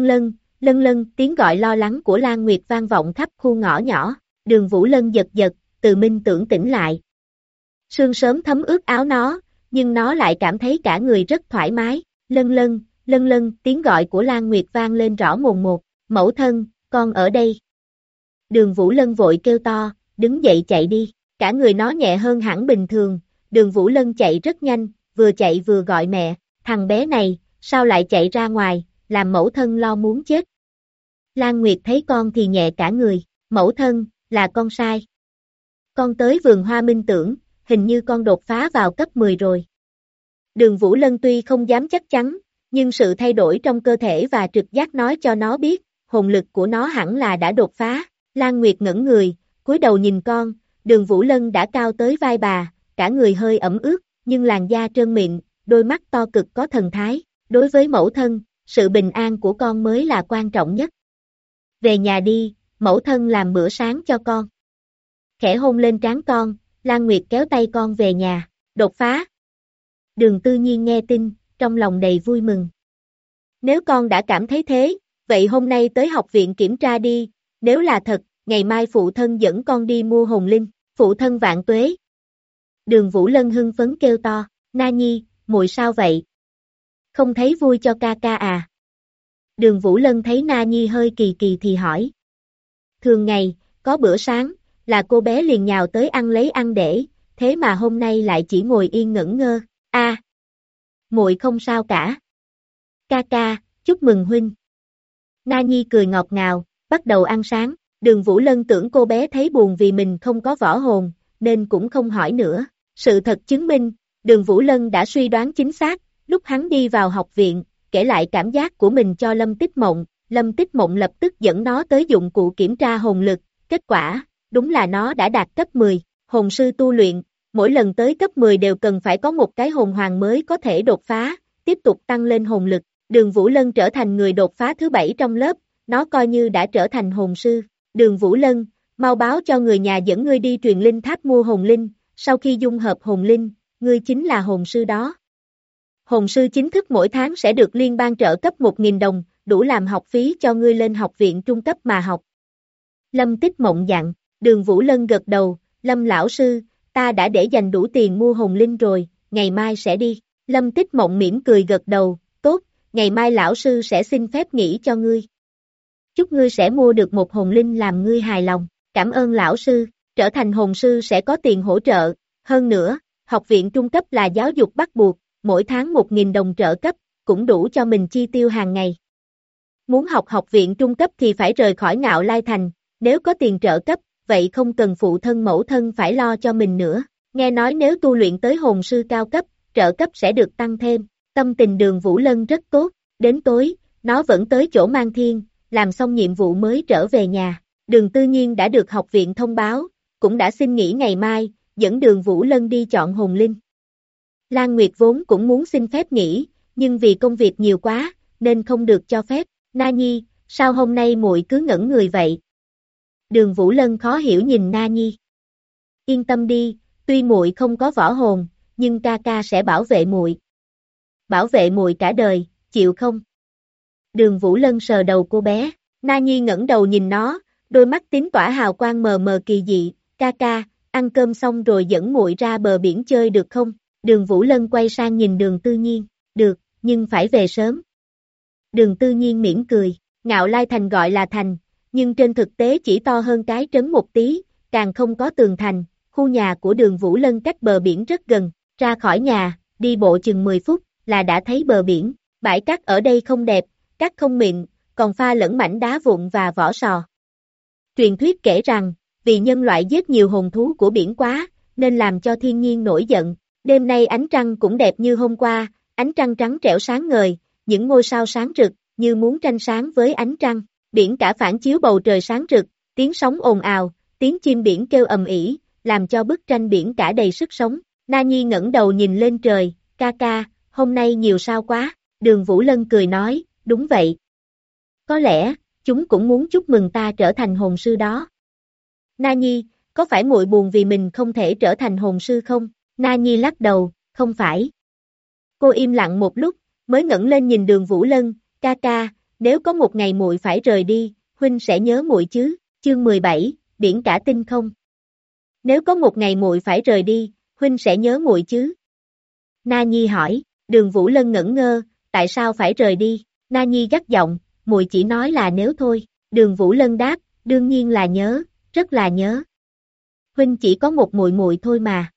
lân lân, tiếng gọi lo lắng của Lan Nguyệt vang vọng khắp khu ngõ nhỏ. Đường Vũ Lân giật giật, từ minh tưởng tỉnh lại. Sương sớm thấm ướt áo nó, nhưng nó lại cảm thấy cả người rất thoải mái. Lân lân, tiếng gọi của Lan Nguyệt vang lên rõ mồn một. Mẫu thân, con ở đây. Đường Vũ Lân vội kêu to, đứng dậy chạy đi. Cả người nó nhẹ hơn hẳn bình thường. Đường Vũ Lân chạy rất nhanh, vừa chạy vừa gọi mẹ. Thằng bé này, sao lại chạy ra ngoài, làm mẫu thân lo muốn chết. Lan Nguyệt thấy con thì nhẹ cả người. Mẫu thân, là con sai. Con tới vườn hoa minh tưởng, hình như con đột phá vào cấp 10 rồi. Đường Vũ Lân tuy không dám chắc chắn, nhưng sự thay đổi trong cơ thể và trực giác nói cho nó biết, hồn lực của nó hẳn là đã đột phá. Lan Nguyệt ngẩng người, cúi đầu nhìn con, Đường Vũ Lân đã cao tới vai bà, cả người hơi ẩm ướt, nhưng làn da trơn mịn, đôi mắt to cực có thần thái. Đối với mẫu thân, sự bình an của con mới là quan trọng nhất. Về nhà đi, mẫu thân làm bữa sáng cho con. Khẽ hôn lên trán con, Lan Nguyệt kéo tay con về nhà. Đột phá. Đường Tư Nhiên nghe tin, trong lòng đầy vui mừng. Nếu con đã cảm thấy thế, vậy hôm nay tới học viện kiểm tra đi, nếu là thật, ngày mai phụ thân dẫn con đi mua hồn linh, phụ thân vạn tuế. Đường Vũ Lân hưng phấn kêu to, Na Nhi, muội sao vậy? Không thấy vui cho ca ca à? Đường Vũ Lân thấy Na Nhi hơi kỳ kỳ thì hỏi. Thường ngày, có bữa sáng, là cô bé liền nhào tới ăn lấy ăn để, thế mà hôm nay lại chỉ ngồi yên ngẩn ngơ. Muội không sao cả. Ca ca, chúc mừng huynh. Na Nhi cười ngọt ngào, bắt đầu ăn sáng. Đường Vũ Lân tưởng cô bé thấy buồn vì mình không có võ hồn, nên cũng không hỏi nữa. Sự thật chứng minh, Đường Vũ Lân đã suy đoán chính xác, lúc hắn đi vào học viện, kể lại cảm giác của mình cho Lâm Tích Mộng. Lâm Tích Mộng lập tức dẫn nó tới dụng cụ kiểm tra hồn lực, kết quả, đúng là nó đã đạt cấp 10. Hồn sư tu luyện, mỗi lần tới cấp 10 đều cần phải có một cái hồn hoàng mới có thể đột phá, tiếp tục tăng lên hồn lực. Đường Vũ Lân trở thành người đột phá thứ 7 trong lớp, nó coi như đã trở thành hồn sư. Đường Vũ Lân, mau báo cho người nhà dẫn ngươi đi truyền linh tháp mua hồn linh, sau khi dung hợp hồn linh, ngươi chính là hồn sư đó. Hồn sư chính thức mỗi tháng sẽ được liên bang trợ cấp 1.000 đồng, đủ làm học phí cho ngươi lên học viện trung cấp mà học. Lâm Tích Mộng dặn, Đường Vũ Lân gật đầu, Lâm lão sư, ta đã để dành đủ tiền mua hồn linh rồi, ngày mai sẽ đi. Lâm Tích Mộng mỉm cười gật đầu, tốt, ngày mai lão sư sẽ xin phép nghỉ cho ngươi. Chúc ngươi sẽ mua được một hồn linh làm ngươi hài lòng, cảm ơn lão sư, trở thành hồn sư sẽ có tiền hỗ trợ, hơn nữa, học viện trung cấp là giáo dục bắt buộc, mỗi tháng 1.000 đồng trợ cấp, cũng đủ cho mình chi tiêu hàng ngày. Muốn học học viện trung cấp thì phải rời khỏi Ngạo Lai Thành, nếu có tiền trợ cấp, vậy không cần phụ thân mẫu thân phải lo cho mình nữa. Nghe nói nếu tu luyện tới hồn sư cao cấp, trợ cấp sẽ được tăng thêm. Tâm tình Đường Vũ Lân rất tốt, đến tối, nó vẫn tới chỗ Mang Thiên, làm xong nhiệm vụ mới trở về nhà. Đường Tư Nhiên đã được học viện thông báo, cũng đã xin nghỉ ngày mai, dẫn Đường Vũ Lân đi chọn hồn linh. Lan Nguyệt vốn cũng muốn xin phép nghỉ, nhưng vì công việc nhiều quá, nên không được cho phép. Na Nhi, sao hôm nay muội cứ ngẩn người vậy? Đường Vũ Lân khó hiểu nhìn Na Nhi. Yên tâm đi, tuy muội không có võ hồn, nhưng ca ca sẽ bảo vệ muội. Bảo vệ muội cả đời, chịu không? Đường Vũ Lân sờ đầu cô bé, Na Nhi ngẩng đầu nhìn nó, đôi mắt tím tỏa hào quang mờ mờ kỳ dị, ca ca, ăn cơm xong rồi dẫn muội ra bờ biển chơi được không? Đường Vũ Lân quay sang nhìn Đường Tư Nhiên, được, nhưng phải về sớm. Đường Tư Nhiên mỉm cười, Ngạo Lai Thành gọi là thành, nhưng trên thực tế chỉ to hơn cái trấn một tí, càng không có tường thành, khu nhà của Đường Vũ Lân cách bờ biển rất gần, ra khỏi nhà, đi bộ chừng 10 phút, là đã thấy bờ biển, bãi cát ở đây không đẹp, cát không mịn, còn pha lẫn mảnh đá vụn và vỏ sò. Truyền thuyết kể rằng, vì nhân loại giết nhiều hồn thú của biển quá, nên làm cho thiên nhiên nổi giận, đêm nay ánh trăng cũng đẹp như hôm qua, ánh trăng trắng trẻo sáng ngời, những ngôi sao sáng rực, như muốn tranh sáng với ánh trăng, biển cả phản chiếu bầu trời sáng rực, tiếng sóng ồn ào, tiếng chim biển kêu ầm ĩ, làm cho bức tranh biển cả đầy sức sống. Na Nhi ngẩng đầu nhìn lên trời, ca ca, hôm nay nhiều sao quá, Đường Vũ Lân cười nói, đúng vậy. Có lẽ, chúng cũng muốn chúc mừng ta trở thành hồn sư đó. Na Nhi, có phải muội buồn vì mình không thể trở thành hồn sư không? Na Nhi lắc đầu, không phải. Cô im lặng một lúc, mới ngẩng lên nhìn Đường Vũ Lân, ca ca, nếu có một ngày muội phải rời đi, huynh sẽ nhớ muội chứ? Chương 17, biển cả tinh không. Nếu có một ngày muội phải rời đi, huynh sẽ nhớ muội chứ? Na Nhi hỏi, Đường Vũ Lân ngẩn ngơ, tại sao phải rời đi? Na Nhi gắt giọng, muội chỉ nói là nếu thôi. Đường Vũ Lân đáp, đương nhiên là nhớ, rất là nhớ. Huynh chỉ có một muội muội thôi mà.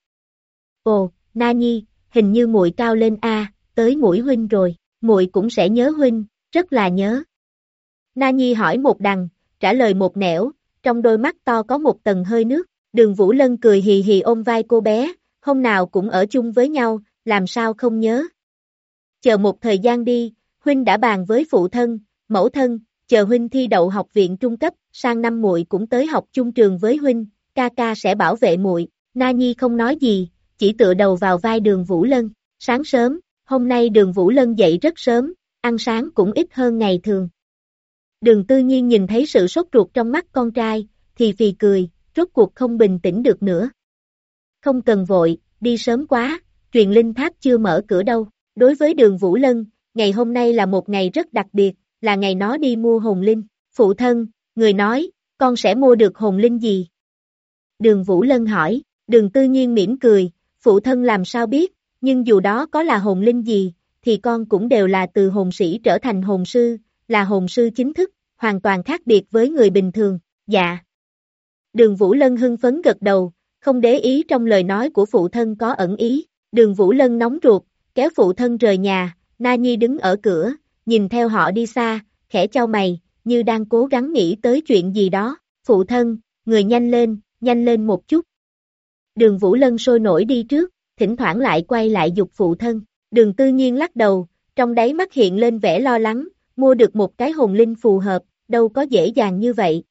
Ồ, Na Nhi, hình như muội cao lên a, tới mũi huynh rồi, muội cũng sẽ nhớ huynh, rất là nhớ. Na Nhi hỏi một đằng, trả lời một nẻo, trong đôi mắt to có một tầng hơi nước. Đường Vũ Lân cười hì hì ôm vai cô bé, hôm nào cũng ở chung với nhau, làm sao không nhớ. Chờ một thời gian đi, huynh đã bàn với phụ thân, mẫu thân, chờ huynh thi đậu học viện trung cấp, sang năm muội cũng tới học chung trường với huynh, ca ca sẽ bảo vệ muội. Na Nhi không nói gì, chỉ tựa đầu vào vai Đường Vũ Lân. Sáng sớm, hôm nay Đường Vũ Lân dậy rất sớm, ăn sáng cũng ít hơn ngày thường. Đường Tư Nhiên nhìn thấy sự sốt ruột trong mắt con trai, thì phì cười, rốt cuộc không bình tĩnh được nữa. Không cần vội, đi sớm quá, truyền linh tháp chưa mở cửa đâu. Đối với Đường Vũ Lân, ngày hôm nay là một ngày rất đặc biệt, là ngày nó đi mua hồn linh. Phụ thân, người nói, con sẽ mua được hồn linh gì? Đường Vũ Lân hỏi, Đường Tư Nhiên mỉm cười, phụ thân làm sao biết, nhưng dù đó có là hồn linh gì, thì con cũng đều là từ hồn sĩ trở thành hồn sư, là hồn sư chính thức, hoàn toàn khác biệt với người bình thường. Dạ. Đường Vũ Lân hưng phấn gật đầu, không để ý trong lời nói của phụ thân có ẩn ý. Đường Vũ Lân nóng ruột, kéo phụ thân rời nhà, Na Nhi đứng ở cửa, nhìn theo họ đi xa, khẽ chau mày, như đang cố gắng nghĩ tới chuyện gì đó. Phụ thân, người nhanh lên một chút. Đường Vũ Lân sôi nổi đi trước, thỉnh thoảng lại quay lại giục phụ thân. Đường Tư Nhiên lắc đầu, trong đáy mắt hiện lên vẻ lo lắng, mua được một cái hồn linh phù hợp, đâu có dễ dàng như vậy.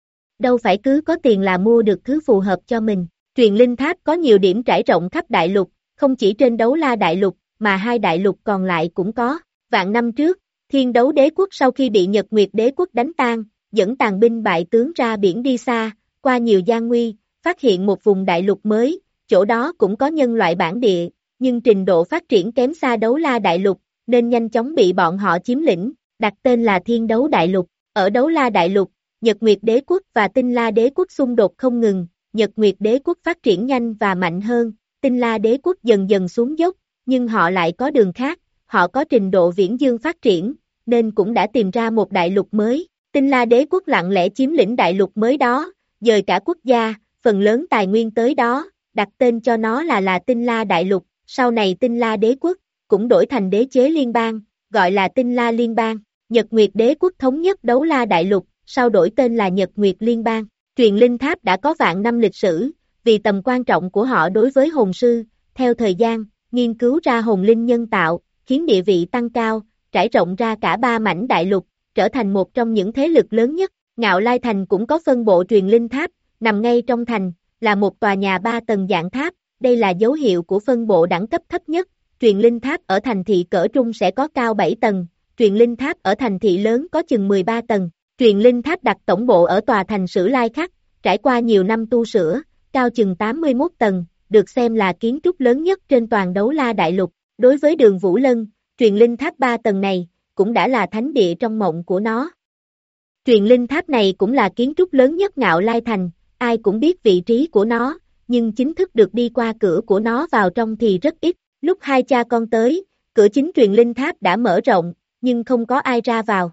Đâu phải cứ có tiền là mua được thứ phù hợp cho mình. Truyền linh tháp có nhiều điểm trải rộng khắp đại lục, không chỉ trên Đấu La đại lục, mà hai đại lục còn lại cũng có. Vạn năm trước, Thiên Đấu Đế quốc sau khi bị Nhật Nguyệt Đế quốc đánh tan, dẫn tàn binh bại tướng ra biển đi xa, qua nhiều gian nguy, phát hiện một vùng đại lục mới, chỗ đó cũng có nhân loại bản địa, nhưng trình độ phát triển kém xa Đấu La đại lục, nên nhanh chóng bị bọn họ chiếm lĩnh, đặt tên là Thiên Đấu đại lục. Ở Đấu La đại lục, Nhật Nguyệt Đế quốc và Tinh La Đế quốc xung đột không ngừng, Nhật Nguyệt Đế quốc phát triển nhanh và mạnh hơn, Tinh La Đế quốc dần dần xuống dốc, nhưng họ lại có đường khác, họ có trình độ viễn dương phát triển, nên cũng đã tìm ra một đại lục mới. Tinh La Đế quốc lặng lẽ chiếm lĩnh đại lục mới đó, dời cả quốc gia, phần lớn tài nguyên tới đó, đặt tên cho nó là Tinh La đại lục, sau này Tinh La Đế quốc cũng đổi thành đế chế liên bang, gọi là Tinh La liên bang. Nhật Nguyệt Đế quốc thống nhất Đấu La đại lục, sau đổi tên là Nhật Nguyệt liên bang. Truyền linh tháp đã có vạn năm lịch sử, vì tầm quan trọng của họ đối với hồn sư, theo thời gian, nghiên cứu ra hồn linh nhân tạo, khiến địa vị tăng cao, trải rộng ra cả ba mảnh đại lục, trở thành một trong những thế lực lớn nhất. Ngạo Lai Thành cũng có phân bộ truyền linh tháp, nằm ngay trong thành, là một tòa nhà 3 tầng dạng tháp, đây là dấu hiệu của phân bộ đẳng cấp thấp nhất. Truyền linh tháp ở thành thị cỡ trung sẽ có cao 7 tầng, truyền linh tháp ở thành thị lớn có chừng 13 tầng. Truyền linh tháp đặt tổng bộ ở tòa thành Sử Lai Khắc, trải qua nhiều năm tu sửa, cao chừng 81 tầng, được xem là kiến trúc lớn nhất trên toàn Đấu La đại lục. Đối với Đường Vũ Lân, truyền linh tháp 3 tầng này, cũng đã là thánh địa trong mộng của nó. Truyền linh tháp này cũng là kiến trúc lớn nhất Ngạo Lai Thành, ai cũng biết vị trí của nó, nhưng chính thức được đi qua cửa của nó vào trong thì rất ít. Lúc hai cha con tới, cửa chính truyền linh tháp đã mở rộng, nhưng không có ai ra vào.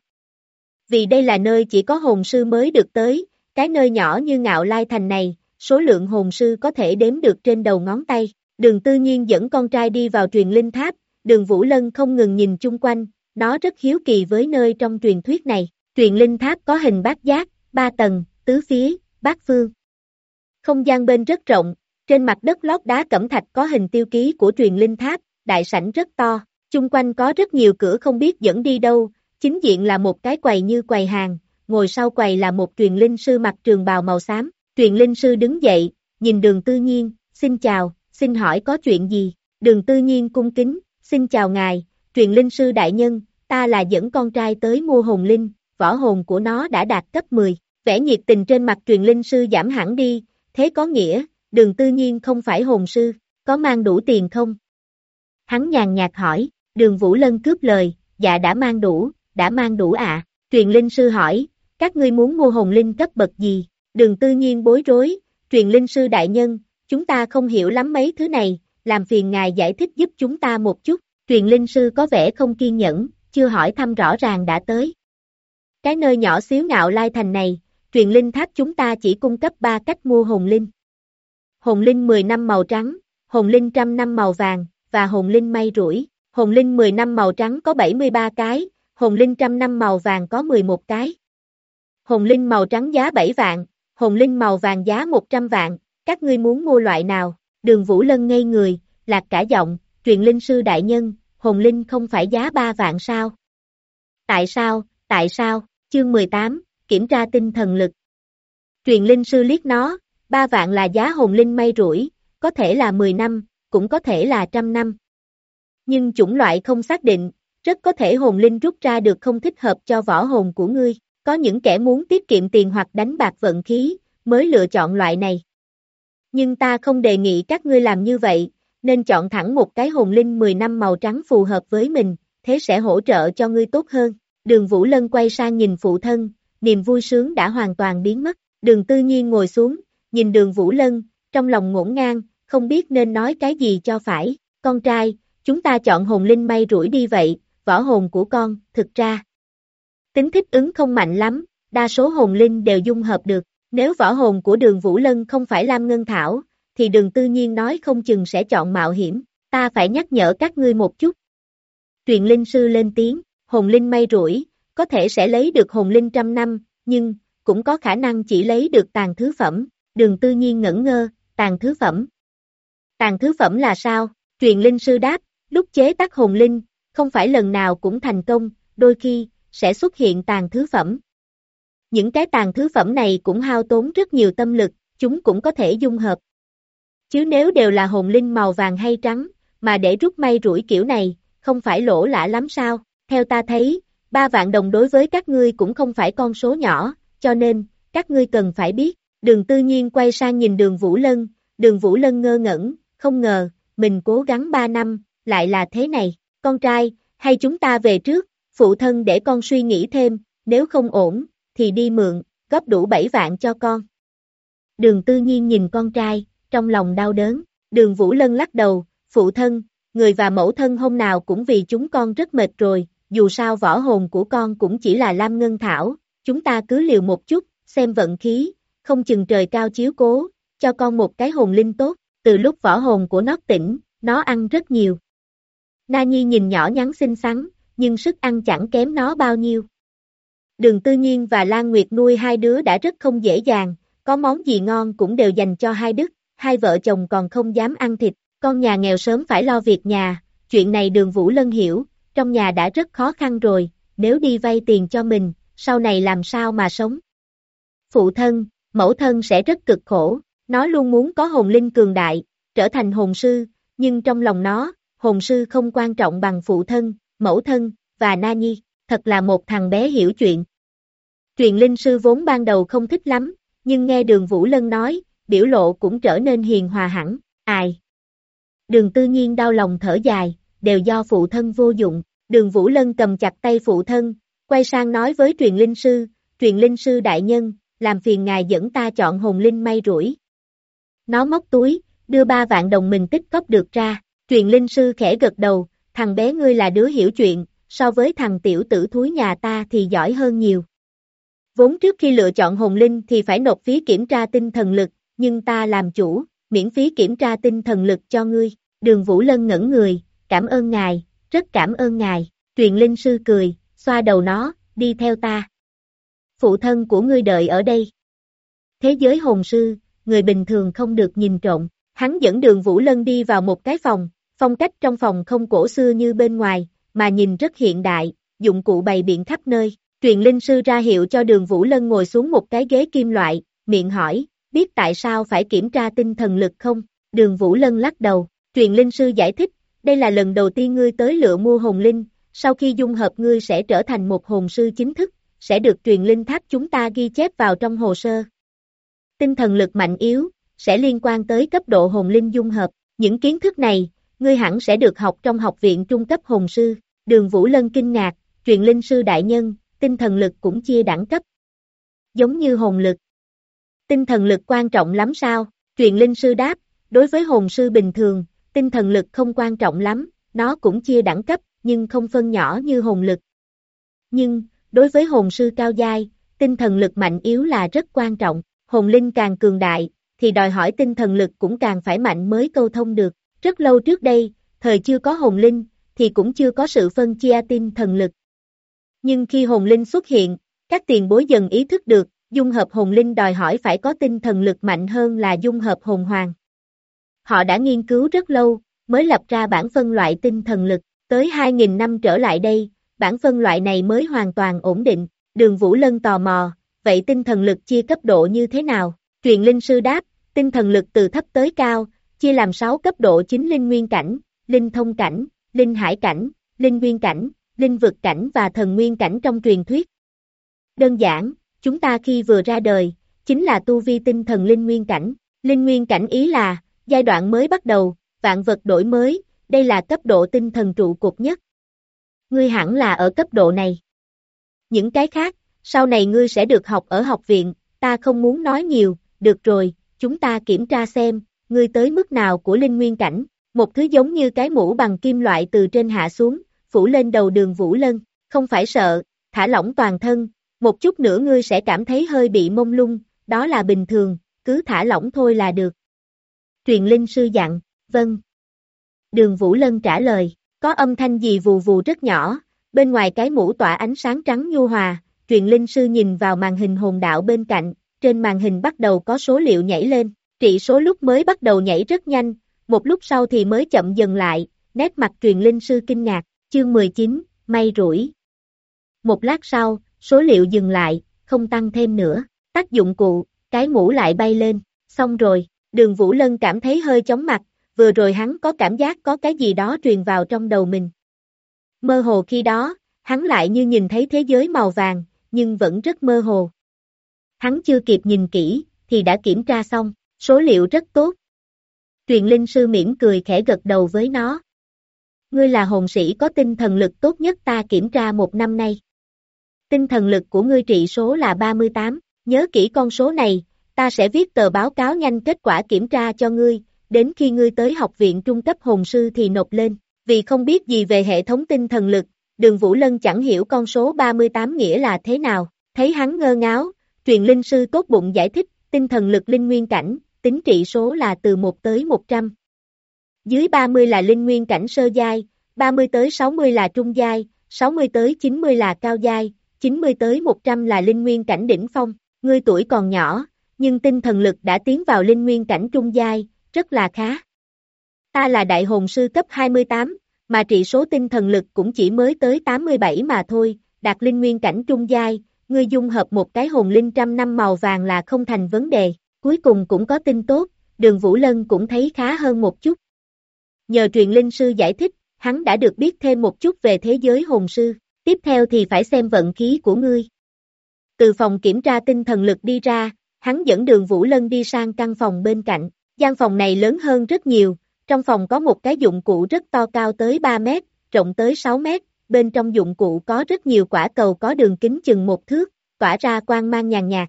Vì đây là nơi chỉ có hồn sư mới được tới, cái nơi nhỏ như Ngạo Lai Thành này, số lượng hồn sư có thể đếm được trên đầu ngón tay. Đường Tư Nhiên dẫn con trai đi vào truyền linh tháp, Đường Vũ Lân không ngừng nhìn chung quanh, nó rất hiếu kỳ với nơi trong truyền thuyết này. Truyền linh tháp có hình bát giác, 3 tầng, tứ phía, bát phương. Không gian bên rất rộng, trên mặt đất lót đá cẩm thạch có hình tiêu ký của truyền linh tháp, đại sảnh rất to, chung quanh có rất nhiều cửa không biết dẫn đi đâu, chính diện là một cái quầy như quầy hàng, ngồi sau quầy là một truyền linh sư mặc trường bào màu xám, Truyền linh sư đứng dậy, nhìn Đường Tư Nhiên, xin chào, xin hỏi có chuyện gì? Đường Tư Nhiên cung kính, xin chào ngài, truyền linh sư đại nhân, ta là dẫn con trai tới mua hồn linh, võ hồn của nó đã đạt cấp 10. Vẻ nhiệt tình trên mặt truyền linh sư giảm hẳn đi, thế có nghĩa, Đường Tư Nhiên không phải hồn sư, có mang đủ tiền không? Hắn nhàn nhạt hỏi, Đường Vũ Lân cướp lời, dạ đã mang đủ ạ. Truyền linh sư hỏi, các ngươi muốn mua hồn linh cấp bậc gì? Đường Tư Nhiên bối rối, truyền linh sư đại nhân, chúng ta không hiểu lắm mấy thứ này, làm phiền ngài giải thích giúp chúng ta một chút. Truyền linh sư có vẻ không kiên nhẫn, chưa hỏi thăm rõ ràng đã tới. Cái nơi nhỏ xíu Ngạo Lai Thành này, truyền linh tháp chúng ta chỉ cung cấp 3 cách mua hồn linh. Hồn linh 10 năm màu trắng, hồn linh 100 năm màu vàng, và hồn linh may rủi. Hồn linh 10 năm màu trắng có 73 cái, hồn linh 100 năm màu vàng có 11 cái. Hồn linh màu trắng giá 7 vạn, hồn linh màu vàng giá 100 vạn, các ngươi muốn mua loại nào? Đường Vũ Lân ngây người, lạc cả giọng, truyền linh sư đại nhân, hồn linh không phải giá 3 vạn sao? Tại sao? Chương 18, kiểm tra tinh thần lực. Truyền linh sư liếc nó, 3 vạn là giá hồn linh may rủi, có thể là 10 năm, cũng có thể là 100 năm. Nhưng chủng loại không xác định, rất có thể hồn linh rút ra được không thích hợp cho võ hồn của ngươi. Có những kẻ muốn tiết kiệm tiền hoặc đánh bạc vận khí, mới lựa chọn loại này. Nhưng ta không đề nghị các ngươi làm như vậy, nên chọn thẳng một cái hồn linh 10 năm màu trắng phù hợp với mình, thế sẽ hỗ trợ cho ngươi tốt hơn. Đường Vũ Lân quay sang nhìn phụ thân, niềm vui sướng đã hoàn toàn biến mất. Đường Tư Nhiên ngồi xuống, nhìn Đường Vũ Lân, trong lòng ngổn ngang, không biết nên nói cái gì cho phải. Con trai, chúng ta chọn hồn linh may rủi đi vậy, võ hồn của con, thực ra tính thích ứng không mạnh lắm, đa số hồn linh đều dung hợp được. Nếu võ hồn của Đường Vũ Lân không phải Lam Ngân Thảo, thì Đường Tư Nhiên nói không chừng sẽ chọn mạo hiểm, ta phải nhắc nhở các ngươi một chút. Truyền linh sư lên tiếng, hồn linh may rủi, có thể sẽ lấy được hồn linh 100 năm, nhưng, cũng có khả năng chỉ lấy được tàn thứ phẩm. Đường Tư Nhiên ngẩn ngơ, tàn thứ phẩm. Tàn thứ phẩm là sao? Truyền linh sư đáp, lúc chế tác hồn linh, không phải lần nào cũng thành công, đôi khi, sẽ xuất hiện tàn thứ phẩm. Những cái tàn thứ phẩm này cũng hao tốn rất nhiều tâm lực, chúng cũng có thể dung hợp. Chứ nếu đều là hồn linh màu vàng hay trắng, mà để rút may rủi kiểu này, không phải lỗ lã lắm sao? Theo ta thấy, 3 vạn đồng đối với các ngươi cũng không phải con số nhỏ, cho nên, các ngươi cần phải biết. Đường Tư Nhiên quay sang nhìn Đường Vũ Lân, Đường Vũ Lân ngơ ngẩn, không ngờ, mình cố gắng 3 năm, lại là thế này. Con trai, hay chúng ta về trước, phụ thân để con suy nghĩ thêm, nếu không ổn, thì đi mượn, góp đủ 7 vạn cho con. Đường Tư Nhiên nhìn con trai, trong lòng đau đớn. Đường Vũ Lân lắc đầu, phụ thân, người và mẫu thân hôm nào cũng vì chúng con rất mệt rồi, dù sao võ hồn của con cũng chỉ là Lam Ngân Thảo, chúng ta cứ liều một chút, xem vận khí, không chừng trời cao chiếu cố, cho con một cái hồn linh tốt. Từ lúc võ hồn của nó tỉnh, nó ăn rất nhiều. Na Nhi nhìn nhỏ nhắn xinh xắn, nhưng sức ăn chẳng kém nó bao nhiêu. Đường Tư Nhiên và Lan Nguyệt nuôi hai đứa đã rất không dễ dàng, có món gì ngon cũng đều dành cho hai đứa, hai vợ chồng còn không dám ăn thịt, con nhà nghèo sớm phải lo việc nhà, chuyện này Đường Vũ Lân hiểu, trong nhà đã rất khó khăn rồi, nếu đi vay tiền cho mình, sau này làm sao mà sống. Phụ thân, mẫu thân sẽ rất cực khổ, nó luôn muốn có hồn linh cường đại, trở thành hồn sư, nhưng trong lòng nó, hồn sư không quan trọng bằng phụ thân, mẫu thân, và Na Nhi, thật là một thằng bé hiểu chuyện. Truyền linh sư vốn ban đầu không thích lắm, nhưng nghe Đường Vũ Lân nói, biểu lộ cũng trở nên hiền hòa hẳn, ai. Đường Tư Nhiên đau lòng thở dài, đều do phụ thân vô dụng. Đường Vũ Lân cầm chặt tay phụ thân, quay sang nói với truyền linh sư đại nhân, làm phiền ngài dẫn ta chọn hồn linh may rủi. Nó móc túi, đưa 3 vạn đồng mình tích cóp được ra, truyền linh sư khẽ gật đầu, thằng bé ngươi là đứa hiểu chuyện, so với thằng tiểu tử thúi nhà ta thì giỏi hơn nhiều. Vốn trước khi lựa chọn hồn linh thì phải nộp phí kiểm tra tinh thần lực, nhưng ta làm chủ, miễn phí kiểm tra tinh thần lực cho ngươi. Đường Vũ Lân ngẩn người, cảm ơn ngài, rất cảm ơn ngài. Truyền linh sư cười, xoa đầu nó, đi theo ta. Phụ thân của ngươi đợi ở đây. Thế giới hồn sư, người bình thường không được nhìn trộm. Hắn dẫn Đường Vũ Lân đi vào một cái phòng, phong cách trong phòng không cổ xưa như bên ngoài, mà nhìn rất hiện đại, dụng cụ bày biện khắp nơi. Truyền linh sư ra hiệu cho Đường Vũ Lân ngồi xuống một cái ghế kim loại, miệng hỏi, biết tại sao phải kiểm tra tinh thần lực không? Đường Vũ Lân lắc đầu, truyền linh sư giải thích, đây là lần đầu tiên ngươi tới lựa mua hồn linh, sau khi dung hợp ngươi sẽ trở thành một hồn sư chính thức, sẽ được truyền linh tháp chúng ta ghi chép vào trong hồ sơ. Tinh thần lực mạnh yếu, sẽ liên quan tới cấp độ hồn linh dung hợp, những kiến thức này, ngươi hẳn sẽ được học trong học viện trung cấp hồn sư. Đường Vũ Lân kinh ngạc, truyền linh sư đại nhân, tinh thần lực cũng chia đẳng cấp. Giống như hồn lực. Tinh thần lực quan trọng lắm sao? Truyền linh sư đáp, đối với hồn sư bình thường, tinh thần lực không quan trọng lắm, nó cũng chia đẳng cấp, nhưng không phân nhỏ như hồn lực. Nhưng, đối với hồn sư cao giai, tinh thần lực mạnh yếu là rất quan trọng, hồn linh càng cường đại, thì đòi hỏi tinh thần lực cũng càng phải mạnh mới câu thông được. Rất lâu trước đây, thời chưa có hồn linh, thì cũng chưa có sự phân chia tinh thần lực. Nhưng khi hồn linh xuất hiện, các tiền bối dần ý thức được, dung hợp hồn linh đòi hỏi phải có tinh thần lực mạnh hơn là dung hợp hồn hoàng. Họ đã nghiên cứu rất lâu, mới lập ra bảng phân loại tinh thần lực, tới 2.000 năm trở lại đây, bảng phân loại này mới hoàn toàn ổn định. Đường Vũ Lân tò mò, vậy tinh thần lực chia cấp độ như thế nào? Truyền linh sư đáp, tinh thần lực từ thấp tới cao, chia làm 6 cấp độ chính linh nguyên cảnh, linh thông cảnh, linh hải cảnh, linh nguyên cảnh, linh vực cảnh và thần nguyên cảnh trong truyền thuyết. Đơn giản, chúng ta khi vừa ra đời, chính là tu vi tinh thần linh nguyên cảnh. Linh nguyên cảnh ý là, giai đoạn mới bắt đầu, vạn vật đổi mới, đây là cấp độ tinh thần trụ cột nhất. Ngươi hẳn là ở cấp độ này. Những cái khác, sau này ngươi sẽ được học ở học viện, ta không muốn nói nhiều, được rồi, chúng ta kiểm tra xem, ngươi tới mức nào của linh nguyên cảnh. Một thứ giống như cái mũ bằng kim loại từ trên hạ xuống, phủ lên đầu Đường Vũ Lân, không phải sợ, thả lỏng toàn thân, một chút nữa ngươi sẽ cảm thấy hơi bị mông lung, đó là bình thường, cứ thả lỏng thôi là được. Truyền linh sư dặn, vâng. Đường Vũ Lân trả lời, có âm thanh gì vù vù rất nhỏ, bên ngoài cái mũ tỏa ánh sáng trắng nhu hòa, truyền linh sư nhìn vào màn hình hồn đạo bên cạnh, trên màn hình bắt đầu có số liệu nhảy lên, trị số lúc mới bắt đầu nhảy rất nhanh, một lúc sau thì mới chậm dần lại, nét mặt truyền linh sư kinh ngạc, chương 19, may rủi. Một lát sau, số liệu dừng lại, không tăng thêm nữa, tắt dụng cụ, cái mũ lại bay lên, xong rồi, Đường Vũ Lân cảm thấy hơi chóng mặt, vừa rồi hắn có cảm giác có cái gì đó truyền vào trong đầu mình. Mơ hồ khi đó, hắn lại như nhìn thấy thế giới màu vàng, nhưng vẫn rất mơ hồ. Hắn chưa kịp nhìn kỹ, thì đã kiểm tra xong, số liệu rất tốt. Truyền linh sư mỉm cười khẽ gật đầu với nó. Ngươi là hồn sĩ có tinh thần lực tốt nhất ta kiểm tra một năm nay. Tinh thần lực của ngươi trị số là 38, nhớ kỹ con số này, ta sẽ viết tờ báo cáo nhanh kết quả kiểm tra cho ngươi, đến khi ngươi tới học viện trung cấp hồn sư thì nộp lên. Vì không biết gì về hệ thống tinh thần lực, Đường Vũ Lân chẳng hiểu con số 38 nghĩa là thế nào, thấy hắn ngơ ngáo, truyền linh sư tốt bụng giải thích, tinh thần lực linh nguyên cảnh, tính trị số là từ 1 tới 100. Dưới 30 là linh nguyên cảnh sơ giai, 30 tới 60 là trung giai, 60 tới 90 là cao giai, 90 tới 100 là linh nguyên cảnh đỉnh phong. Ngươi tuổi còn nhỏ, nhưng tinh thần lực đã tiến vào linh nguyên cảnh trung giai, rất là khá. Ta là đại hồn sư cấp 28, mà trị số tinh thần lực cũng chỉ mới tới 87 mà thôi, đạt linh nguyên cảnh trung giai, ngươi dung hợp một cái hồn linh trăm năm màu vàng là không thành vấn đề, cuối cùng cũng có tin tốt, Đường Vũ Lân cũng thấy khá hơn một chút. Nhờ truyền linh sư giải thích, hắn đã được biết thêm một chút về thế giới hồn sư, tiếp theo thì phải xem vận khí của ngươi. Từ phòng kiểm tra tinh thần lực đi ra, hắn dẫn Đường Vũ Lân đi sang căn phòng bên cạnh, gian phòng này lớn hơn rất nhiều, trong phòng có một cái dụng cụ rất to cao tới 3 mét, rộng tới 6 mét, bên trong dụng cụ có rất nhiều quả cầu có đường kính chừng 1 thước, tỏa ra quang mang nhàn nhạt.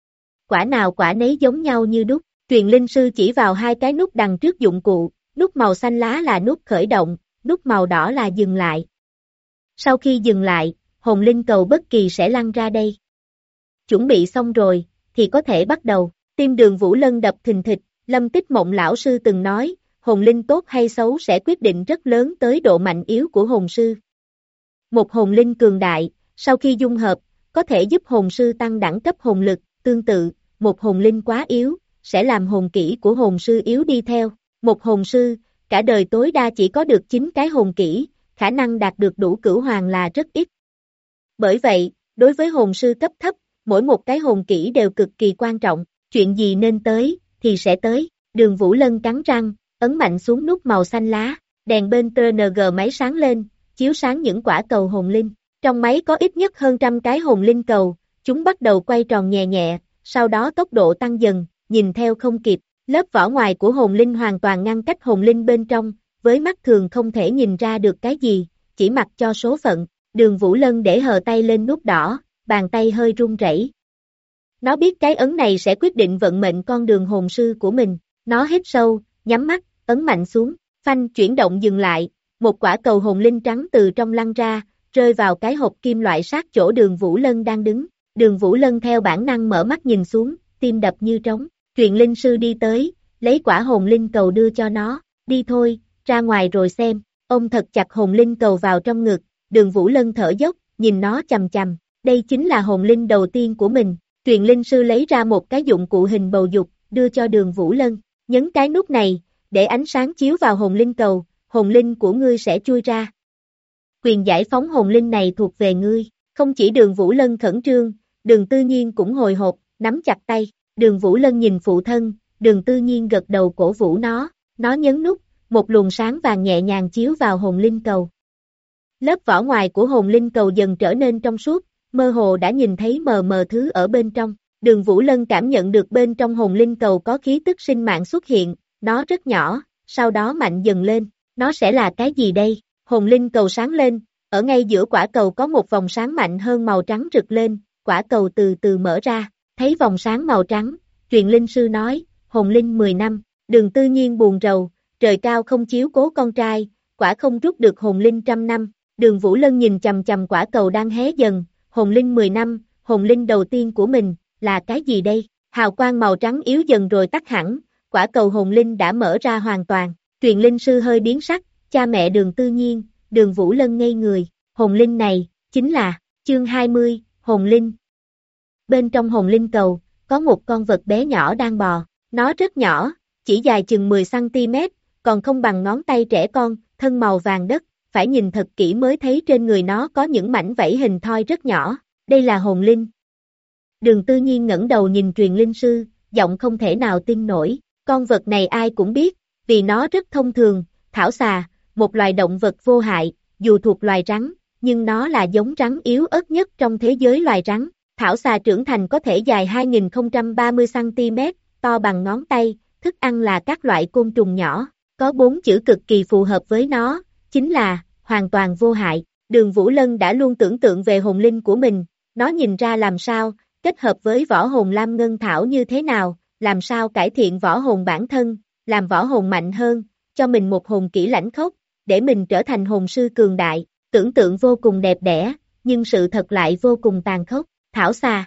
Quả nào quả nấy giống nhau như đúc, truyền linh sư chỉ vào hai cái nút đằng trước dụng cụ, nút màu xanh lá là nút khởi động, nút màu đỏ là dừng lại. Sau khi dừng lại, hồn linh cầu bất kỳ sẽ lăn ra đây. Chuẩn bị xong rồi, thì có thể bắt đầu, tim Đường Vũ Lân đập thình thịch, Lâm Tích Mộng lão sư từng nói, hồn linh tốt hay xấu sẽ quyết định rất lớn tới độ mạnh yếu của hồn sư. Một hồn linh cường đại, sau khi dung hợp, có thể giúp hồn sư tăng đẳng cấp hồn lực, tương tự, một hồn linh quá yếu, sẽ làm hồn kỹ của hồn sư yếu đi theo. Một hồn sư, cả đời tối đa chỉ có được 9 cái hồn kỹ, khả năng đạt được đủ cửu hoàng là rất ít. Bởi vậy, đối với hồn sư cấp thấp, mỗi một cái hồn kỹ đều cực kỳ quan trọng. chuyện gì nên tới, thì sẽ tới. Đường Vũ Lân cắn răng, ấn mạnh xuống nút màu xanh lá, đèn bên TNG máy sáng lên, chiếu sáng những quả cầu hồn linh. Trong máy có ít nhất hơn 100 cái hồn linh cầu, chúng bắt đầu quay tròn nhẹ nhẹ, sau đó tốc độ tăng dần, nhìn theo không kịp. Lớp vỏ ngoài của hồn linh hoàn toàn ngăn cách hồn linh bên trong, với mắt thường không thể nhìn ra được cái gì, chỉ mặc cho số phận. Đường Vũ Lân để hờ tay lên nút đỏ, bàn tay hơi run rẩy. Nó biết cái ấn này sẽ quyết định vận mệnh con đường hồn sư của mình. Nó hít sâu, nhắm mắt, ấn mạnh xuống, phanh chuyển động dừng lại, một quả cầu hồn linh trắng từ trong lăn ra, rơi vào cái hộp kim loại sát chỗ Đường Vũ Lân đang đứng. Đường Vũ Lân theo bản năng mở mắt nhìn xuống, tim đập như trống. Truyền linh sư đi tới, lấy quả hồn linh cầu đưa cho nó, đi thôi, ra ngoài rồi xem. Ông thật chặt hồn linh cầu vào trong ngực, Đường Vũ Lân thở dốc, nhìn nó chằm chằm, đây chính là hồn linh đầu tiên của mình. Truyền linh sư lấy ra một cái dụng cụ hình bầu dục, đưa cho Đường Vũ Lân, nhấn cái nút này, để ánh sáng chiếu vào hồn linh cầu, hồn linh của ngươi sẽ chui ra. Quyền giải phóng hồn linh này thuộc về ngươi. Không chỉ Đường Vũ Lân khẩn trương, Đường Tư Nhiên cũng hồi hộp, nắm chặt tay. Đường Vũ Lân nhìn phụ thân, Đường Tư Nhiên gật đầu cổ vũ nó nhấn nút, một luồng sáng vàng nhẹ nhàng chiếu vào hồn linh cầu. Lớp vỏ ngoài của hồn linh cầu dần trở nên trong suốt, mơ hồ đã nhìn thấy mờ mờ thứ ở bên trong. Đường Vũ Lân cảm nhận được bên trong hồn linh cầu có khí tức sinh mạng xuất hiện, nó rất nhỏ, sau đó mạnh dần lên, nó sẽ là cái gì đây? Hồn linh cầu sáng lên, ở ngay giữa quả cầu có một vòng sáng mạnh hơn màu trắng rực lên, quả cầu từ từ mở ra, thấy vòng sáng màu trắng, truyền linh sư nói, hồn linh 10 năm, Đường Tư Nhiên buồn rầu, trời cao không chiếu cố con trai, quả không rút được hồn linh 100 năm. Đường Vũ Lân nhìn chằm chằm quả cầu đang hé dần, hồn linh 10 năm, hồn linh đầu tiên của mình, là cái gì đây? Hào quang màu trắng yếu dần rồi tắt hẳn, quả cầu hồn linh đã mở ra hoàn toàn. Truyền linh sư hơi biến sắc, cha mẹ Đường Tư Nhiên, Đường Vũ Lân ngây người, hồn linh này, chính là, chương 20, hồn linh. Bên trong hồn linh cầu, có một con vật bé nhỏ đang bò, nó rất nhỏ, chỉ dài chừng 10cm, còn không bằng ngón tay trẻ con, thân màu vàng đất, phải nhìn thật kỹ mới thấy trên người nó có những mảnh vảy hình thoi rất nhỏ, đây là hồn linh. Đường Tư Nhiên ngẩng đầu nhìn truyền linh sư, giọng không thể nào tin nổi, con vật này ai cũng biết, vì nó rất thông thường, thảo xà, một loài động vật vô hại, dù thuộc loài rắn, nhưng nó là giống rắn yếu ớt nhất trong thế giới loài rắn. Thảo xà trưởng thành có thể dài 2030cm, to bằng ngón tay, thức ăn là các loại côn trùng nhỏ, có 4 chữ cực kỳ phù hợp với nó, chính là, hoàn toàn vô hại. Đường Vũ Lân đã luôn tưởng tượng về hồn linh của mình, nó nhìn ra làm sao, kết hợp với võ hồn Lam Ngân Thảo như thế nào, làm sao cải thiện võ hồn bản thân, làm võ hồn mạnh hơn, cho mình một hồn kỹ lãnh khốc, để mình trở thành hồn sư cường đại, tưởng tượng vô cùng đẹp đẽ, nhưng sự thật lại vô cùng tàn khốc. Thảo xà.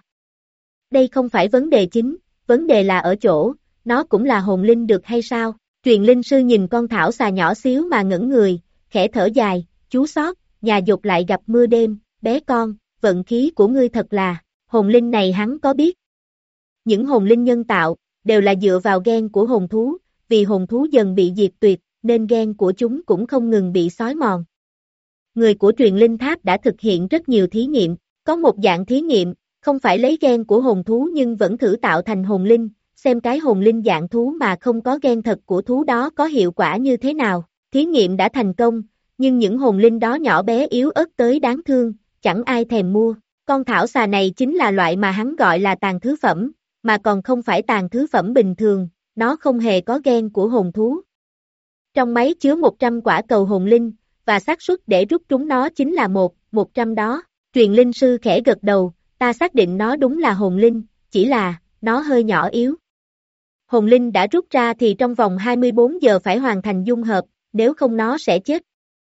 Đây không phải vấn đề chính, vấn đề là ở chỗ, nó cũng là hồn linh được hay sao? Truyền linh sư nhìn con thảo xà nhỏ xíu mà ngẩn người, khẽ thở dài, chú xót, nhà dột lại gặp mưa đêm, bé con, vận khí của ngươi thật là, hồn linh này hắn có biết. Những hồn linh nhân tạo, đều là dựa vào gen của hồn thú, vì hồn thú dần bị diệt tuyệt, nên gen của chúng cũng không ngừng bị xói mòn. Người của truyền linh tháp đã thực hiện rất nhiều thí nghiệm, có một dạng thí nghiệm, không phải lấy gen của hồn thú nhưng vẫn thử tạo thành hồn linh, xem cái hồn linh dạng thú mà không có gen thật của thú đó có hiệu quả như thế nào. Thí nghiệm đã thành công, nhưng những hồn linh đó nhỏ bé yếu ớt tới đáng thương, chẳng ai thèm mua. Con thảo xà này chính là loại mà hắn gọi là tàn thứ phẩm, mà còn không phải tàn thứ phẩm bình thường, nó không hề có gen của hồn thú. Trong máy chứa 100 quả cầu hồn linh, và xác suất để rút trúng nó chính là 100 đó. Truyền linh sư khẽ gật đầu, ta xác định nó đúng là hồn linh, chỉ là, nó hơi nhỏ yếu. Hồn linh đã rút ra thì trong vòng 24 giờ phải hoàn thành dung hợp, nếu không nó sẽ chết.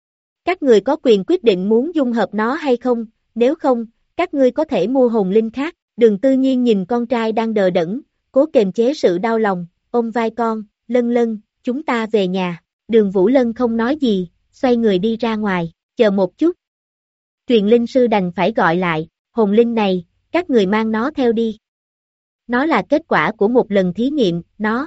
Các người có quyền quyết định muốn dung hợp nó hay không, nếu không, các ngươi có thể mua hồn linh khác. Đường Tư Nhiên nhìn con trai đang đờ đẫn, cố kềm chế sự đau lòng, ôm vai con, Lân Lân, chúng ta về nhà. Đường Vũ Lân không nói gì, xoay người đi ra ngoài, chờ một chút. Truyền linh sư đành phải gọi lại, hồn linh này, các người mang nó theo đi. Nó là kết quả của một lần thí nghiệm, nó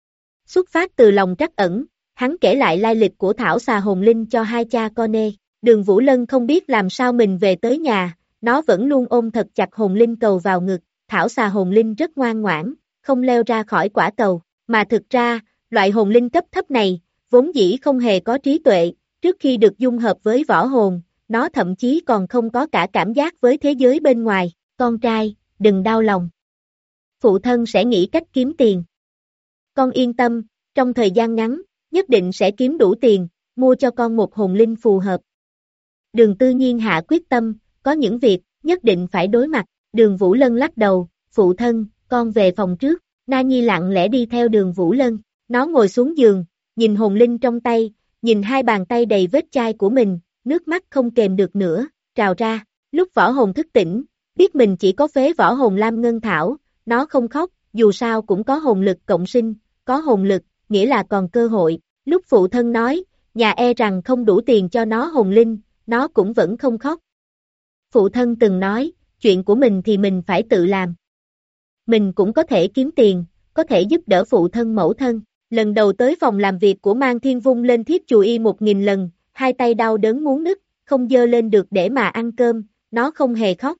xuất phát từ lòng trắc ẩn, hắn kể lại lai lịch của thảo xà hồn linh cho hai cha con nê. Đường Vũ Lân không biết làm sao mình về tới nhà, nó vẫn luôn ôm thật chặt hồn linh cầu vào ngực, thảo xà hồn linh rất ngoan ngoãn, không leo ra khỏi quả cầu, mà thực ra, loại hồn linh cấp thấp này, vốn dĩ không hề có trí tuệ, trước khi được dung hợp với võ hồn, nó thậm chí còn không có cả cảm giác với thế giới bên ngoài, con trai, đừng đau lòng. Phụ thân sẽ nghĩ cách kiếm tiền. Con yên tâm, trong thời gian ngắn, nhất định sẽ kiếm đủ tiền, mua cho con một hồn linh phù hợp. Đường Tư Nhiên hạ quyết tâm, có những việc, nhất định phải đối mặt, Đường Vũ Lân lắc đầu, phụ thân, con về phòng trước, Na Nhi lặng lẽ đi theo Đường Vũ Lân, nó ngồi xuống giường, nhìn hồn linh trong tay, nhìn hai bàn tay đầy vết chai của mình, nước mắt không kềm được nữa, trào ra, lúc võ hồn thức tỉnh, biết mình chỉ có phế võ hồn Lam Ngân Thảo, nó không khóc, dù sao cũng có hồn lực cộng sinh, có hồn lực, nghĩa là còn cơ hội, lúc phụ thân nói, nhà e rằng không đủ tiền cho nó hồn linh, nó cũng vẫn không khóc. Phụ thân từng nói, chuyện của mình thì mình phải tự làm. Mình cũng có thể kiếm tiền, có thể giúp đỡ phụ thân mẫu thân. Lần đầu tới phòng làm việc của Mang Thiên vung lên thiết chùi y 1000 lần, hai tay đau đớn muốn nứt, không dơ lên được để mà ăn cơm, nó không hề khóc.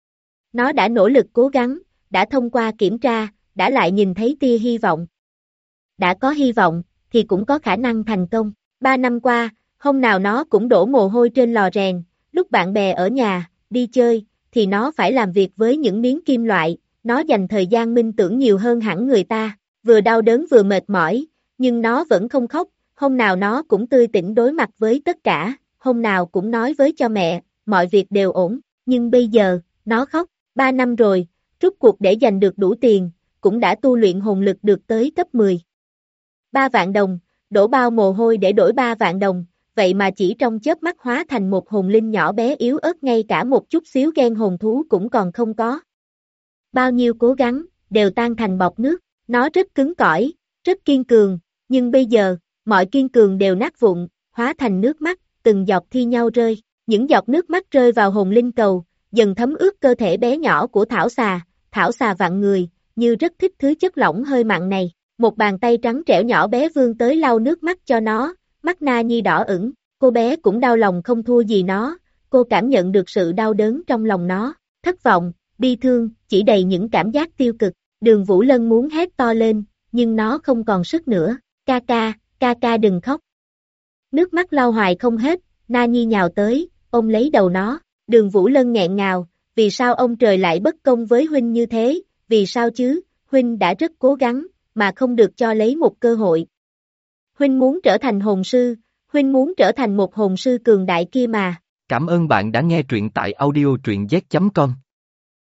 Nó đã nỗ lực cố gắng, đã thông qua kiểm tra, đã lại nhìn thấy tia hy vọng. Đã có hy vọng, thì cũng có khả năng thành công. 3 năm qua, hôm nào nó cũng đổ mồ hôi trên lò rèn, lúc bạn bè ở nhà, đi chơi, thì nó phải làm việc với những miếng kim loại, nó dành thời gian minh tưởng nhiều hơn hẳn người ta, vừa đau đớn vừa mệt mỏi, nhưng nó vẫn không khóc, hôm nào nó cũng tươi tỉnh đối mặt với tất cả, hôm nào cũng nói với cho mẹ, mọi việc đều ổn, nhưng bây giờ, nó khóc, 3 năm rồi, rút cuộc để giành được đủ tiền, cũng đã tu luyện hồn lực được tới cấp 10. 3 vạn đồng, đổ bao mồ hôi để đổi 3 vạn đồng, vậy mà chỉ trong chớp mắt hóa thành một hồn linh nhỏ bé yếu ớt, ngay cả một chút xíu ghen hồn thú cũng còn không có. Bao nhiêu cố gắng, đều tan thành bọt nước, nó rất cứng cỏi, rất kiên cường, nhưng bây giờ, mọi kiên cường đều nát vụn, hóa thành nước mắt, từng giọt thi nhau rơi, những giọt nước mắt rơi vào hồn linh cầu, dần thấm ướt cơ thể bé nhỏ của Thảo xà vặn người, như rất thích thứ chất lỏng hơi mặn này, một bàn tay trắng trẻo nhỏ bé vươn tới lau nước mắt cho nó, mắt Na Nhi đỏ ửng, cô bé cũng đau lòng không thua gì nó, cô cảm nhận được sự đau đớn trong lòng nó, thất vọng, bi thương, chỉ đầy những cảm giác tiêu cực, Đường Vũ Lân muốn hét to lên, nhưng nó không còn sức nữa, ca ca đừng khóc. Nước mắt lau hoài không hết, Na Nhi nhào tới, ôm lấy đầu nó, Đường Vũ Lân nghẹn ngào, vì sao ông trời lại bất công với huynh như thế, vì sao chứ, huynh đã rất cố gắng, mà không được cho lấy một cơ hội. Huynh muốn trở thành hồn sư, huynh muốn trở thành một hồn sư cường đại kia mà. Cảm ơn bạn đã nghe truyện tại audio truyện z.com.